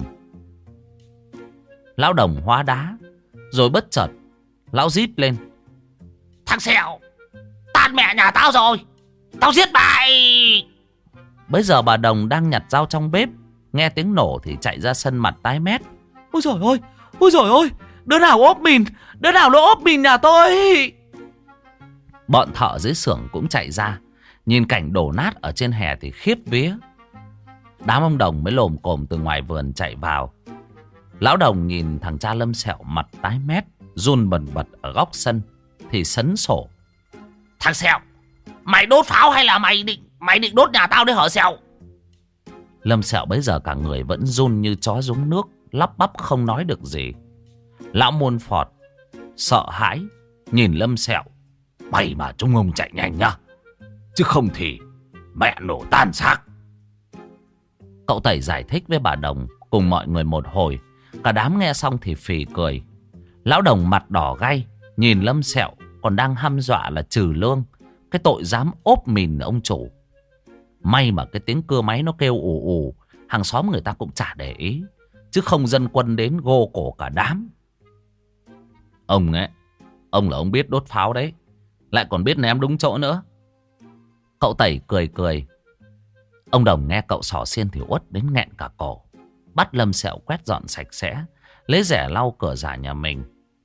Lão Đồng hóa đá. Rồi bất chợt lão rít lên. Thằng Sẹo, tàn mẹ nhà tao rồi, tao giết mày. Bây giờ bà Đồng đang nhặt rau trong bếp, nghe tiếng nổ thì chạy ra sân mặt tái mét. Ôi giời ơi, đứa nào nó ốp mìn nhà tôi. Bọn thợ dưới xưởng cũng chạy ra, Nhìn cảnh đổ nát ở trên hè thì khiếp vía. Đám ông Đồng mới lồm cồm từ ngoài vườn chạy vào. Lão Đồng nhìn thằng cha Lâm Sẹo mặt tái mét, run bần bật ở góc sân thì sấn sổ. Thằng Sẹo, mày đốt pháo hay là mày định đốt nhà tao đấy hả Sẹo? Lâm Sẹo bấy giờ cả người vẫn run như chó rúng nước, lắp bắp không nói được gì. Lão Môn Phọt sợ hãi nhìn Lâm Sẹo. May mà chúng ông chạy nhanh nhá, chứ không thì mẹ nổ tan xác. Cậu Tẩy giải thích với bà Đồng cùng mọi người một hồi. Cả đám nghe xong thì phì cười. Lão Đồng mặt đỏ gay nhìn Lâm Sẹo còn đang hăm dọa là trừ lương cái tội dám ốp mìn ông chủ. May mà cái tiếng cưa máy nó kêu ù ù, hàng xóm người ta cũng chả để ý, chứ không dân quân đến gô cổ cả đám. Ông ấy, ông là ông biết đốt pháo đấy, lại còn biết ném đúng chỗ nữa. Cậu Tẩy cười cười. Ông Đồng nghe cậu xỏ xiên thì uất đến nghẹn cả cổ. Bắt Lâm Sẹo quét dọn sạch sẽ, lấy rẻ lau cửa giả nhà mình.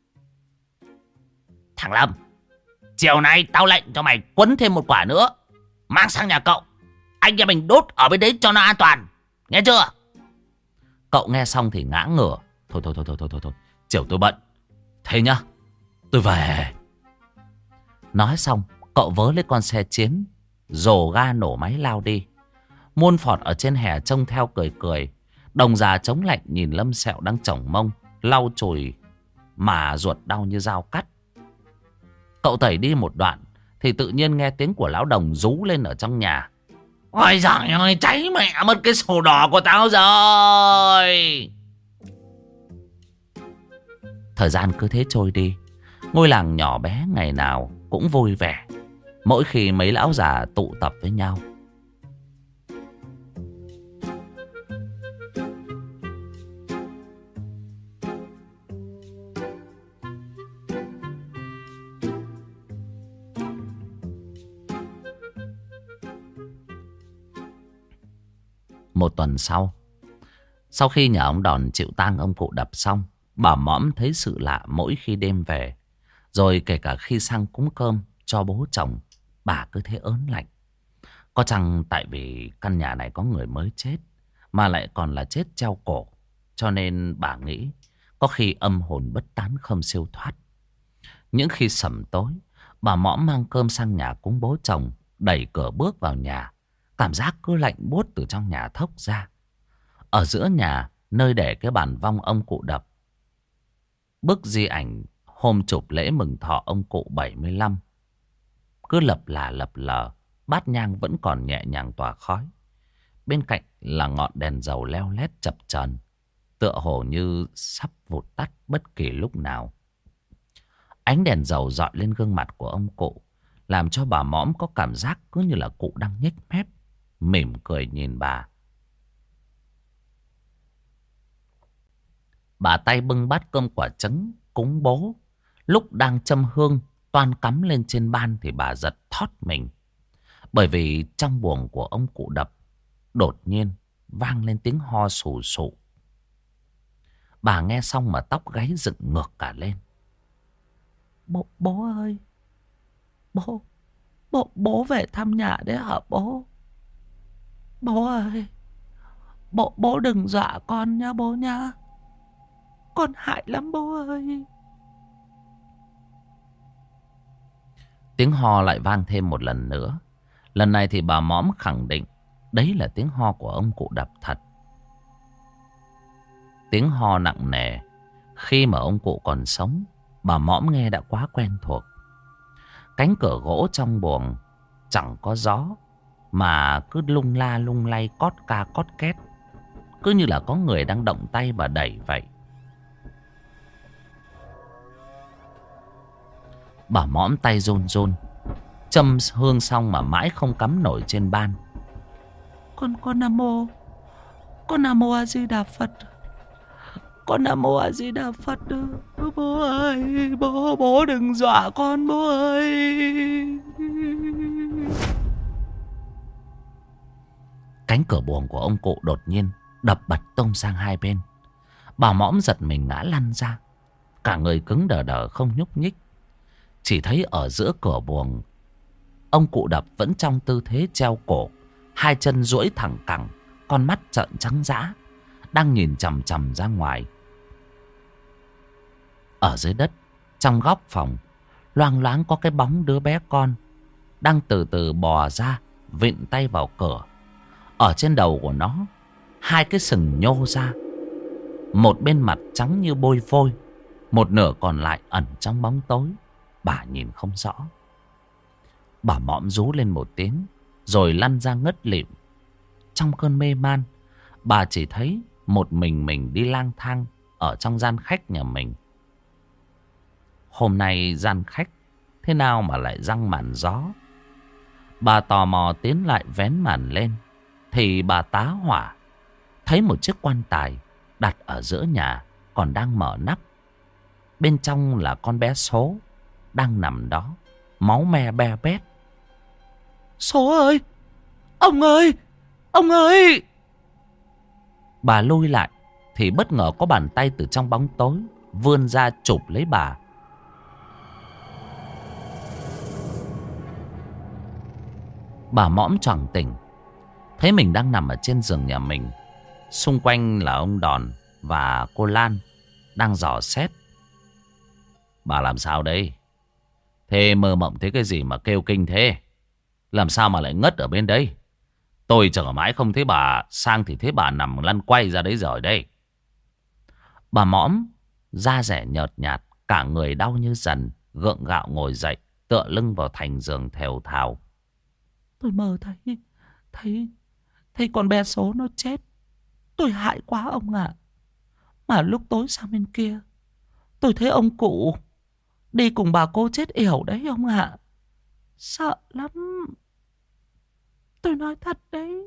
Thằng Lâm, chiều nay tao lệnh cho mày quấn thêm một quả nữa, mang sang nhà cậu. Anh em mình đốt ở bên đấy cho nó an toàn, nghe chưa? Cậu nghe xong thì ngã ngửa. Thôi, chiều tôi bận. Thế nhá, tôi về. Nói xong, cậu vớ lấy con xe chiến, rồ ga nổ máy lao đi. Muôn Phọt ở trên hè trông theo cười cười. Đồng già chống lạnh nhìn Lâm Sẹo đang chổng mông, lau chùi mà ruột đau như dao cắt. Cậu Tẩy đi một đoạn thì tự nhiên nghe tiếng của lão Đồng rú lên ở trong nhà. Ôi giời ơi, cháy mẹ mất cái sổ đỏ của tao rồi. Thời gian cứ thế trôi đi. Ngôi làng nhỏ bé ngày nào cũng vui vẻ mỗi khi mấy lão già tụ tập với nhau. Một tuần sau khi nhà ông Đòn chịu tang ông cụ Đập xong, bà Mõm thấy sự lạ mỗi khi đêm về. Rồi kể cả khi sang cúng cơm cho bố chồng, bà cứ thế ớn lạnh. Có chăng tại vì căn nhà này có người mới chết, mà lại còn là chết treo cổ, cho nên bà nghĩ có khi âm hồn bất tán không siêu thoát. Những khi sẩm tối, bà Mõm mang cơm sang nhà cúng bố chồng, đẩy cửa bước vào nhà. Cảm giác cứ lạnh buốt từ trong nhà thốc ra. Ở giữa nhà, nơi để cái bàn vong ông cụ Đập, bức di ảnh hôm chụp lễ mừng thọ ông cụ 75 cứ lập lờ, bát nhang vẫn còn nhẹ nhàng tỏa khói. Bên cạnh là ngọn đèn dầu leo lét chập chờn, tựa hồ như sắp vụt tắt bất kỳ lúc nào. Ánh đèn dầu rọi lên gương mặt của ông cụ, làm cho bà Mõm có cảm giác cứ như là cụ đang nhếch mép, mỉm cười nhìn bà. Bà tay bưng bát cơm quả trứng cúng bố. Lúc đang châm hương toan cắm lên trên ban thì bà giật thót mình. Bởi vì trong buồng của ông cụ Đập đột nhiên vang lên tiếng ho sù sụ. Bà nghe xong mà tóc gáy dựng ngược cả lên. Bố ơi, bố về thăm nhà đấy hả bố? Bố ơi, bố đừng dọa con nha bố nha. Con hại lắm bố ơi. Tiếng ho lại vang thêm một lần nữa. Lần này thì bà Mõm khẳng định đấy là tiếng ho của ông cụ Đập thật. Tiếng ho nặng nề khi mà ông cụ còn sống, bà Mõm nghe đã quá quen thuộc. Cánh cửa gỗ trong buồng chẳng có gió, mà cứ lung la lung lay, cót ca cót két, cứ như là có người đang động tay và đẩy vậy. Bà Mõm tay run run, châm hương xong mà mãi không cắm nổi trên ban. Con Nam Mô A Di Đà Phật. Con Nam Mô A Di Đà Phật. Bố ơi, bố đừng dọa con bố ơi. Cánh cửa buồng của ông cụ đột nhiên đập bật tung sang hai bên. Bà Mõm giật mình ngã lăn ra, cả người cứng đờ đờ không nhúc nhích. Chỉ thấy ở giữa cửa buồng Ông cụ Đập vẫn trong tư thế treo cổ, hai chân duỗi thẳng cẳng, con mắt trợn trắng dã, đang nhìn chằm chằm ra ngoài. Ở dưới đất, trong góc phòng, loang loáng có cái bóng đứa bé con đang từ từ bò ra, vịn tay vào cửa. Ở trên đầu của nó, hai cái sừng nhô ra, một bên mặt trắng như bôi vôi, một nửa còn lại ẩn trong bóng tối. Bà nhìn không rõ. Bà mõm rú lên một tiếng, rồi lăn ra ngất lịm. Trong cơn mê man, bà chỉ thấy một mình đi lang thang ở trong gian khách nhà mình. Hôm nay gian khách thế nào mà lại răng màn gió? Bà tò mò tiến lại vén màn lên, thì bà tá hỏa thấy một chiếc quan tài đặt ở giữa nhà còn đang mở nắp. Bên trong là con bé Số đang nằm đó, máu me be bét. Số ơi! Ông ơi! Ông ơi! Bà lui lại thì bất ngờ có bàn tay từ trong bóng tối vươn ra chụp lấy bà. Bà mõm choàng tỉnh, thấy mình đang nằm ở trên giường nhà mình. Xung quanh là ông Đòn và cô Lan đang dò xét. Bà làm sao đây? Thế mơ mộng thấy cái gì mà kêu kinh thế? Làm sao mà lại ngất ở bên đây? Tôi chờ mãi không thấy bà, sang thì thấy bà nằm lăn quay ra đấy rồi đây. Bà mõm da dẻ nhợt nhạt, cả người đau như dần, gượng gạo ngồi dậy, tựa lưng vào thành giường thều thào. Tôi mơ thấy con bé Số nó chết. Tôi hại quá ông ạ. Mà lúc tối sang bên kia, tôi thấy ông cụ đi cùng bà cô chết yểu đấy ông ạ. Sợ lắm. Tôi nói thật đấy.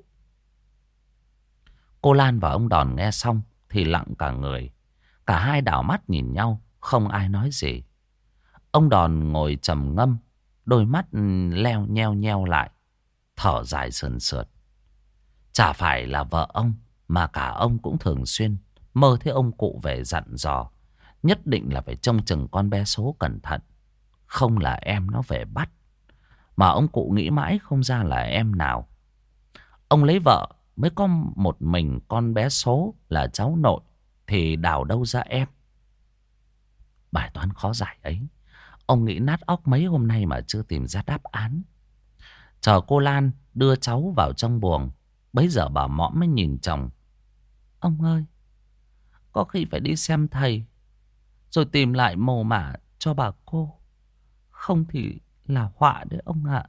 Cô Lan và ông Đòn nghe xong thì lặng cả người. Cả hai đảo mắt nhìn nhau, không ai nói gì. Ông Đòn ngồi trầm ngâm, đôi mắt leo nheo lại, thở dài sườn sượt. Chả phải là vợ ông, mà cả ông cũng thường xuyên mơ thấy ông cụ về dặn dò nhất định là phải trông chừng con bé Số cẩn thận, không là em nó về bắt. Mà ông cụ nghĩ mãi không ra là em nào. Ông lấy vợ mới có một mình con bé Số là cháu nội, thì đào đâu ra em. Bài toán khó giải ấy, ông nghĩ nát óc mấy hôm nay mà chưa tìm ra đáp án. Chờ cô Lan đưa cháu vào trong buồng, bấy giờ bà mõm mới nhìn chồng. Ông ơi, có khi phải đi xem thầy, rồi tìm lại mồ mả cho bà cô. Không thì là họa đấy ông ạ.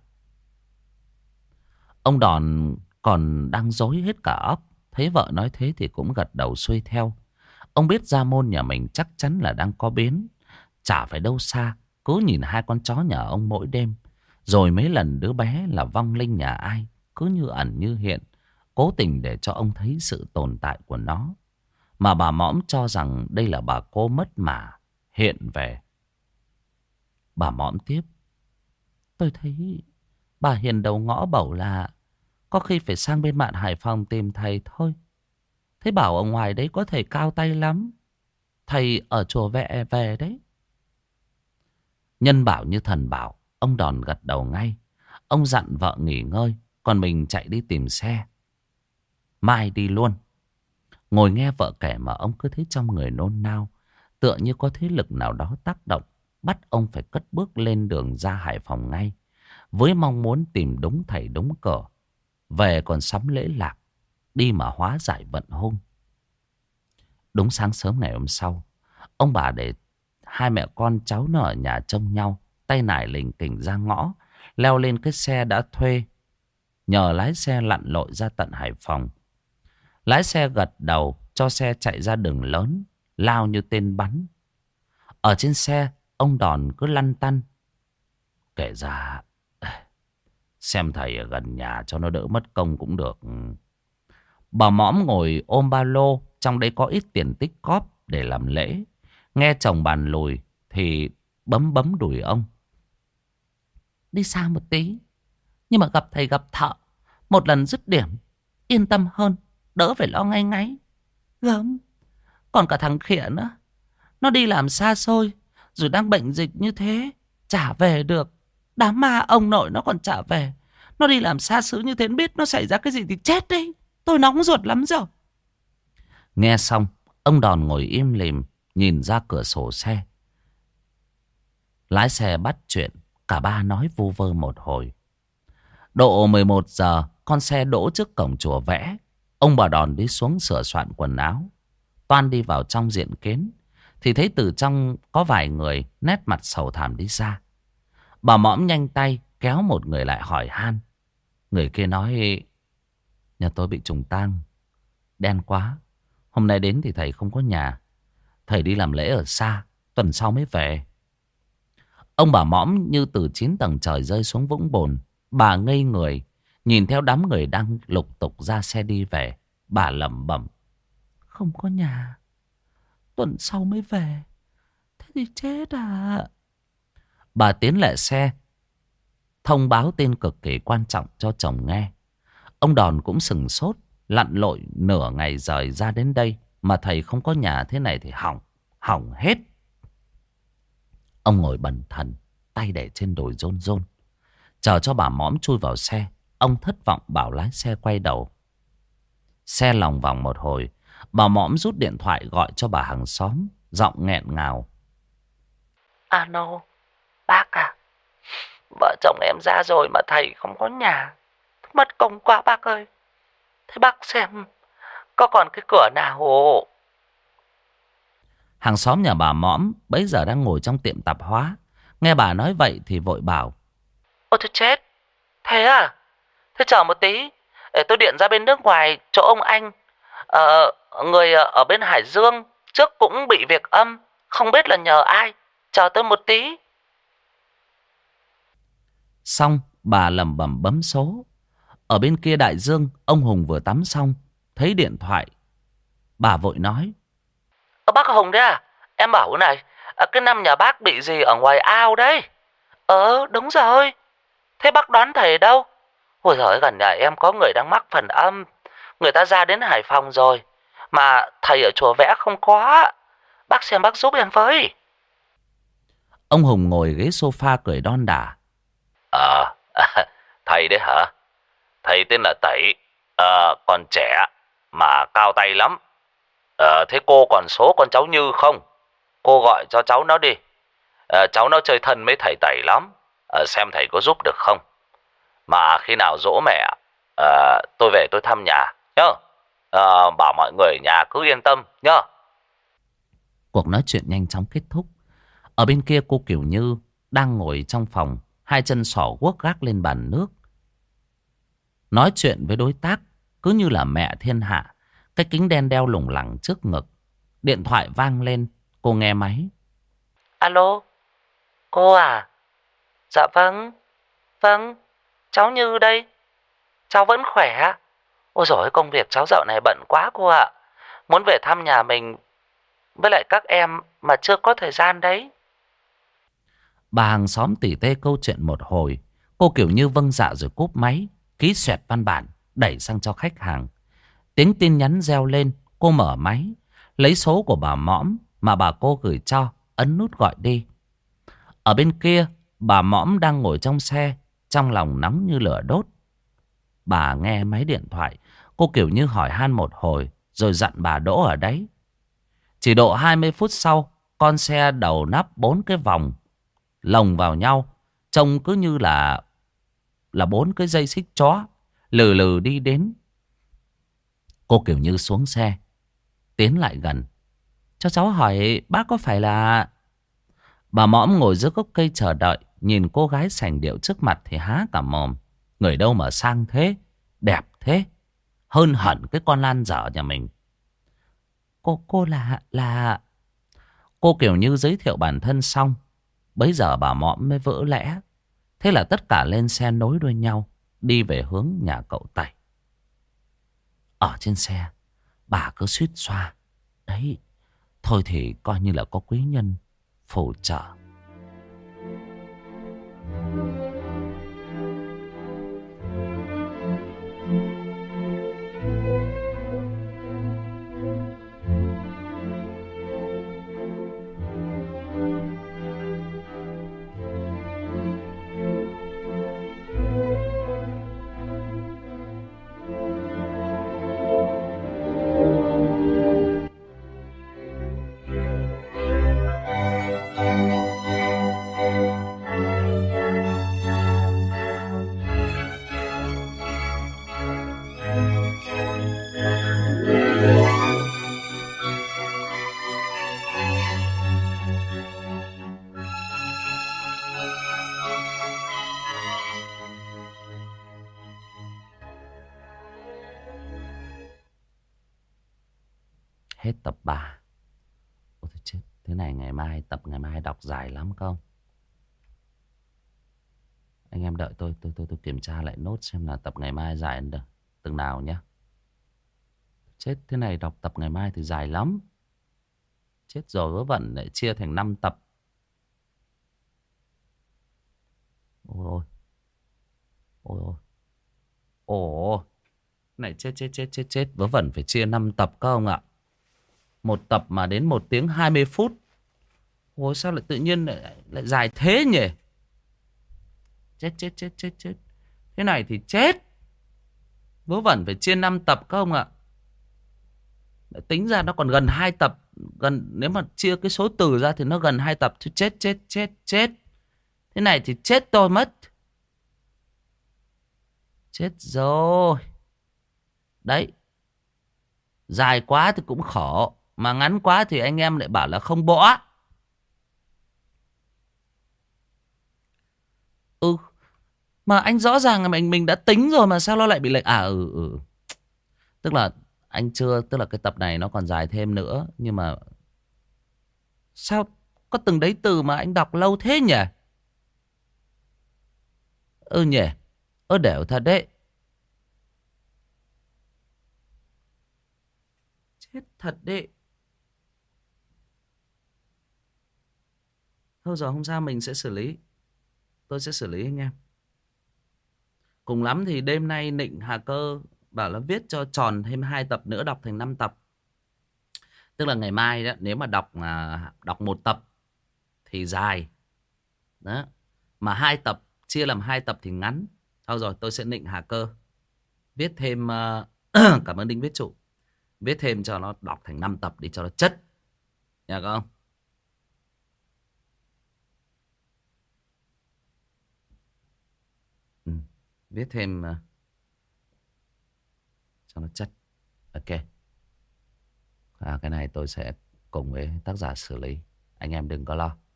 Ông Đòn còn đang rối hết cả óc, thấy vợ nói thế thì cũng gật đầu xuôi theo. Ông biết gia môn nhà mình chắc chắn là đang có biến. Chả phải đâu xa, cứ nhìn hai con chó nhà ông mỗi đêm, rồi mấy lần đứa bé là vong linh nhà ai, cứ như ẩn như hiện, cố tình để cho ông thấy sự tồn tại của nó. Mà bà mõm cho rằng đây là bà cô mất mà hiện về. Bà mõm tiếp. Tôi thấy bà hiền đầu ngõ bảo là có khi phải sang bên bạn Hải Phòng tìm thầy thôi. Thế bảo ở ngoài đấy có thầy cao tay lắm. Thầy ở chùa Vẹ về đấy. Nhân bảo như thần bảo, ông Đòn gật đầu ngay. Ông dặn vợ nghỉ ngơi, còn mình chạy đi tìm xe. Mai đi luôn. Ngồi nghe vợ kể mà ông cứ thấy trong người nôn nao, tựa như có thế lực nào đó tác động, bắt ông phải cất bước lên đường ra Hải Phòng ngay, với mong muốn tìm đúng thầy đúng cờ, về còn sắm lễ lạc, đi mà hóa giải vận hung. Đúng sáng sớm ngày hôm sau, ông bà để hai mẹ con cháu nó ở nhà trông nhau, tay nải lình kình ra ngõ, leo lên cái xe đã thuê, nhờ lái xe lặn lội ra tận Hải Phòng. Lái xe gật đầu cho xe chạy ra đường lớn, lao như tên bắn. Ở trên xe, ông Đòn cứ lăn tăn. Kể ra, xem thầy ở gần nhà cho nó đỡ mất công cũng được. Bà mõm ngồi ôm ba lô, trong đấy có ít tiền tích cóp để làm lễ. Nghe chồng bàn lùi thì bấm đùi ông. Đi xa một tí, nhưng mà gặp thầy gặp thợ, một lần dứt điểm, yên tâm hơn, đỡ phải lo ngay ngáy. Gớm, còn cả thằng Khịa nữa, nó đi làm xa xôi, rồi đang bệnh dịch như thế, chả về được. Đám ma ông nội nó còn trả về. Nó đi làm xa xứ như thế, biết nó xảy ra cái gì thì chết đấy. Tôi nóng ruột lắm rồi. Nghe xong, ông Đòn ngồi im lìm, nhìn ra cửa sổ xe. Lái xe bắt chuyện, cả ba nói vu vơ một hồi. Độ 11 giờ, con xe đỗ trước cổng chùa Vẽ. Ông bà Đòn đi xuống sửa soạn quần áo. Toan đi vào trong diện kiến, thì thấy từ trong có vài người nét mặt sầu thảm đi ra. Bà mõm nhanh tay kéo một người lại hỏi han. Người kia nói: nhà tôi bị trùng tang, đen quá. Hôm nay đến thì thầy không có nhà. Thầy đi làm lễ ở xa, tuần sau mới về. Ông bà mõm như từ 9 tầng trời rơi xuống vũng bùn. Bà ngây người, nhìn theo đám người đang lục tục ra xe đi về. Bà lẩm bẩm: không có nhà, tuần sau mới về. Thế thì chết à. Bà tiến lại xe, thông báo tin cực kỳ quan trọng cho chồng nghe. Ông Đòn cũng sừng sốt, lặn lội nửa ngày rời ra đến đây mà thầy không có nhà thế này thì hỏng hết. Ông ngồi bần thần, tay để trên đùi rôn rôn, chờ cho bà mõm chui vào xe. Ông thất vọng bảo lái xe quay đầu. Xe lòng vòng một hồi, bà mõm rút điện thoại gọi cho bà hàng xóm, giọng nghẹn ngào: Alo, bác à, vợ chồng em ra rồi mà thầy không có nhà. Mất công quá bác ơi. Thế bác xem có còn cái cửa nào hộ? Hàng xóm nhà bà mõm bấy giờ đang ngồi trong tiệm tạp hóa, nghe bà nói vậy thì vội bảo: Ôi thôi chết. Thế à? Thế chờ một tí, để tôi điện ra bên nước ngoài chỗ ông anh. Người ở bên Hải Dương trước cũng bị việc âm, không biết là nhờ ai. Chờ tôi một tí. Xong bà lẩm bẩm bấm số. Ở bên kia đại dương, ông Hùng vừa tắm xong, thấy điện thoại. Bà vội nói: Bác Hùng đấy à? Em bảo này, cái năm nhà bác bị gì ở ngoài ao đấy? Đúng rồi. Thế bác đoán thầy đâu? Ôi giời, gần nhà em có người đang mắc phần âm. Người ta ra đến Hải Phòng rồi, mà thầy ở chùa Vẽ không có. Bác xem bác giúp em với. Ông Hùng ngồi ghế sofa cười đon đả: Thầy đấy hả? Thầy tên là Tẩy, còn trẻ mà cao tay lắm. Thế cô còn số con cháu Như không? Cô gọi cho cháu nó đi. Cháu nó chơi thân với thầy Tẩy lắm. Xem thầy có giúp được không. Mà khi nào giỗ mẹ, tôi về tôi thăm nhà nhá. Bảo mọi người ở nhà cứ yên tâm nhá. Cuộc nói chuyện nhanh chóng kết thúc. Ở bên kia cô Kiều Như đang ngồi trong phòng, hai chân xỏ guốc gác lên bàn nước, nói chuyện với đối tác cứ như là mẹ thiên hạ. Cái kính đen đeo lủng lẳng trước ngực. Điện thoại vang lên, cô nghe máy. Alo, cô à? Dạ vâng, cháu Như đây. Cháu vẫn khỏe. Ôi dồi, công việc cháu dạo này bận quá cô ạ. Muốn về thăm nhà mình với lại các em mà chưa có thời gian đấy. Bà hàng xóm tỉ tê câu chuyện một hồi. Cô Kiều Như vâng dạ rồi cúp máy, ký xoẹt văn bản đẩy sang cho khách hàng. Tiếng tin nhắn reo lên. Cô mở máy, lấy số của bà mõm mà bà cô gửi cho, ấn nút gọi đi. Ở bên kia, bà mõm đang ngồi trong xe, trong lòng nóng như lửa đốt. Bà nghe máy điện thoại, cô Kiều Như hỏi han một hồi rồi dặn bà đỗ ở đấy. Chỉ độ 20 phút sau, con xe đầu nắp 4 cái vòng lồng vào nhau, trông cứ như là 4 cái dây xích chó lừ lừ đi đến. Cô Kiều Như xuống xe, tiến lại gần. Cho cháu hỏi bác có phải là... Bà mõm ngồi dưới gốc cây chờ đợi, nhìn cô gái sành điệu trước mặt thì há cả mồm. Người đâu mà sang thế, đẹp thế, hơn hẳn cái con Lan dở nhà mình. Cô là... Cô Kiều Như giới thiệu bản thân xong, bấy giờ bà mõm mới vỡ lẽ. Thế là tất cả lên xe nối đuôi nhau, đi về hướng nhà cậu Tẩy. Ở trên xe, bà cứ suýt xoa. Đấy, thôi thì coi như là có quý nhân phù trợ. Hết tập 3. Ôi thôi chết. Thế này tập ngày mai đọc dài lắm không? Anh em đợi tôi kiểm tra lại nốt xem là tập ngày mai dài được từng nào nhé. Chết, thế này đọc tập ngày mai thì dài lắm. Chết rồi, vớ vẩn lại chia thành 5 tập. Ôi ôi. Ôi ôi. Ồ. Này chết. Vớ vẩn phải chia 5 tập các ông ạ. Một tập mà đến 1 tiếng 20 phút. Ôi sao lại tự nhiên lại dài thế nhỉ? Chết. Thế này thì chết. Vớ vẩn phải chia 5 tập các ông ạ. Tính ra nó còn gần 2 tập. Nếu mà chia cái số từ ra thì nó gần 2 tập. Chết. Thế này thì chết tôi mất. Chết rồi. Đấy. Dài quá thì cũng khổ. Mà ngắn quá thì anh em lại bảo là không bỏ. Mà anh rõ ràng là mình đã tính rồi mà sao nó lại bị lệch. Tức là tức là cái tập này nó còn dài thêm nữa. Nhưng mà sao có từng đấy từ mà anh đọc lâu thế nhỉ? Nhỉ. Đểu thật đấy. Chết thật đấy. Thôi rồi, không sao, mình sẽ xử lý. Tôi sẽ xử lý anh em. Cùng lắm thì đêm nay Nịnh Hà Cơ bảo là viết cho tròn thêm 2 tập nữa, đọc thành 5 tập. Tức là ngày mai đó, nếu mà đọc 1 tập thì dài. Đó. Mà 2 tập, chia làm 2 tập thì ngắn. Thôi rồi, tôi sẽ Nịnh Hà Cơ viết thêm cảm ơn Đinh Viết Trụ. Viết thêm cho nó đọc thành 5 tập đi cho nó chất. Nha các ông. Viết thêm cho nó chất. Ok. Cái này tôi sẽ cùng với tác giả xử lý. Anh em đừng có lo.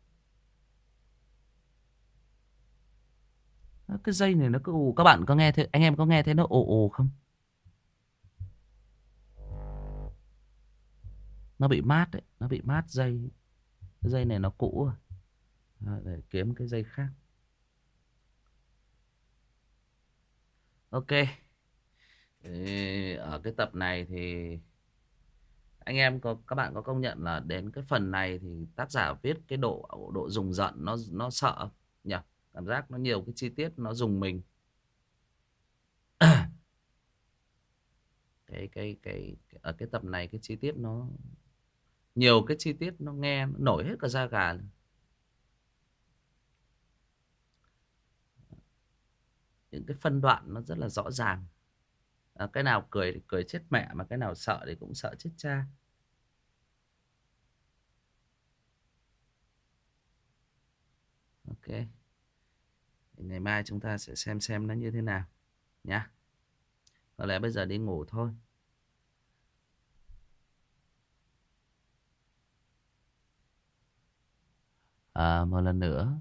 Cái dây này nó cứ ù. Các bạn có nghe thấy, anh em có nghe thấy nó ù ù không? Nó bị mát đấy. Nó bị mát dây. Cái dây này nó cũ rồi. Để kiếm cái dây khác. Ok. Ở cái tập này thì các bạn có công nhận là đến cái phần này thì tác giả viết cái độ rùng rợn nó sợ nhỉ? Cảm giác nó nhiều cái chi tiết nó rùng mình. Ở cái tập này cái chi tiết nó nhiều, cái chi tiết nó nghe nó nổi hết cả da gà. Những cái phân đoạn nó rất là rõ ràng. Cái nào cười thì cười chết mẹ, mà cái nào sợ thì cũng sợ chết cha. Ok. Ngày mai chúng ta sẽ xem nó như thế nào nhá. Có lẽ bây giờ đi ngủ thôi. Một lần nữa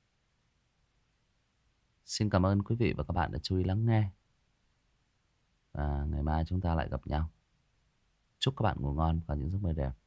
xin cảm ơn quý vị và các bạn đã chú ý lắng nghe. Và ngày mai chúng ta lại gặp nhau. Chúc các bạn ngủ ngon và những giấc mơ đẹp.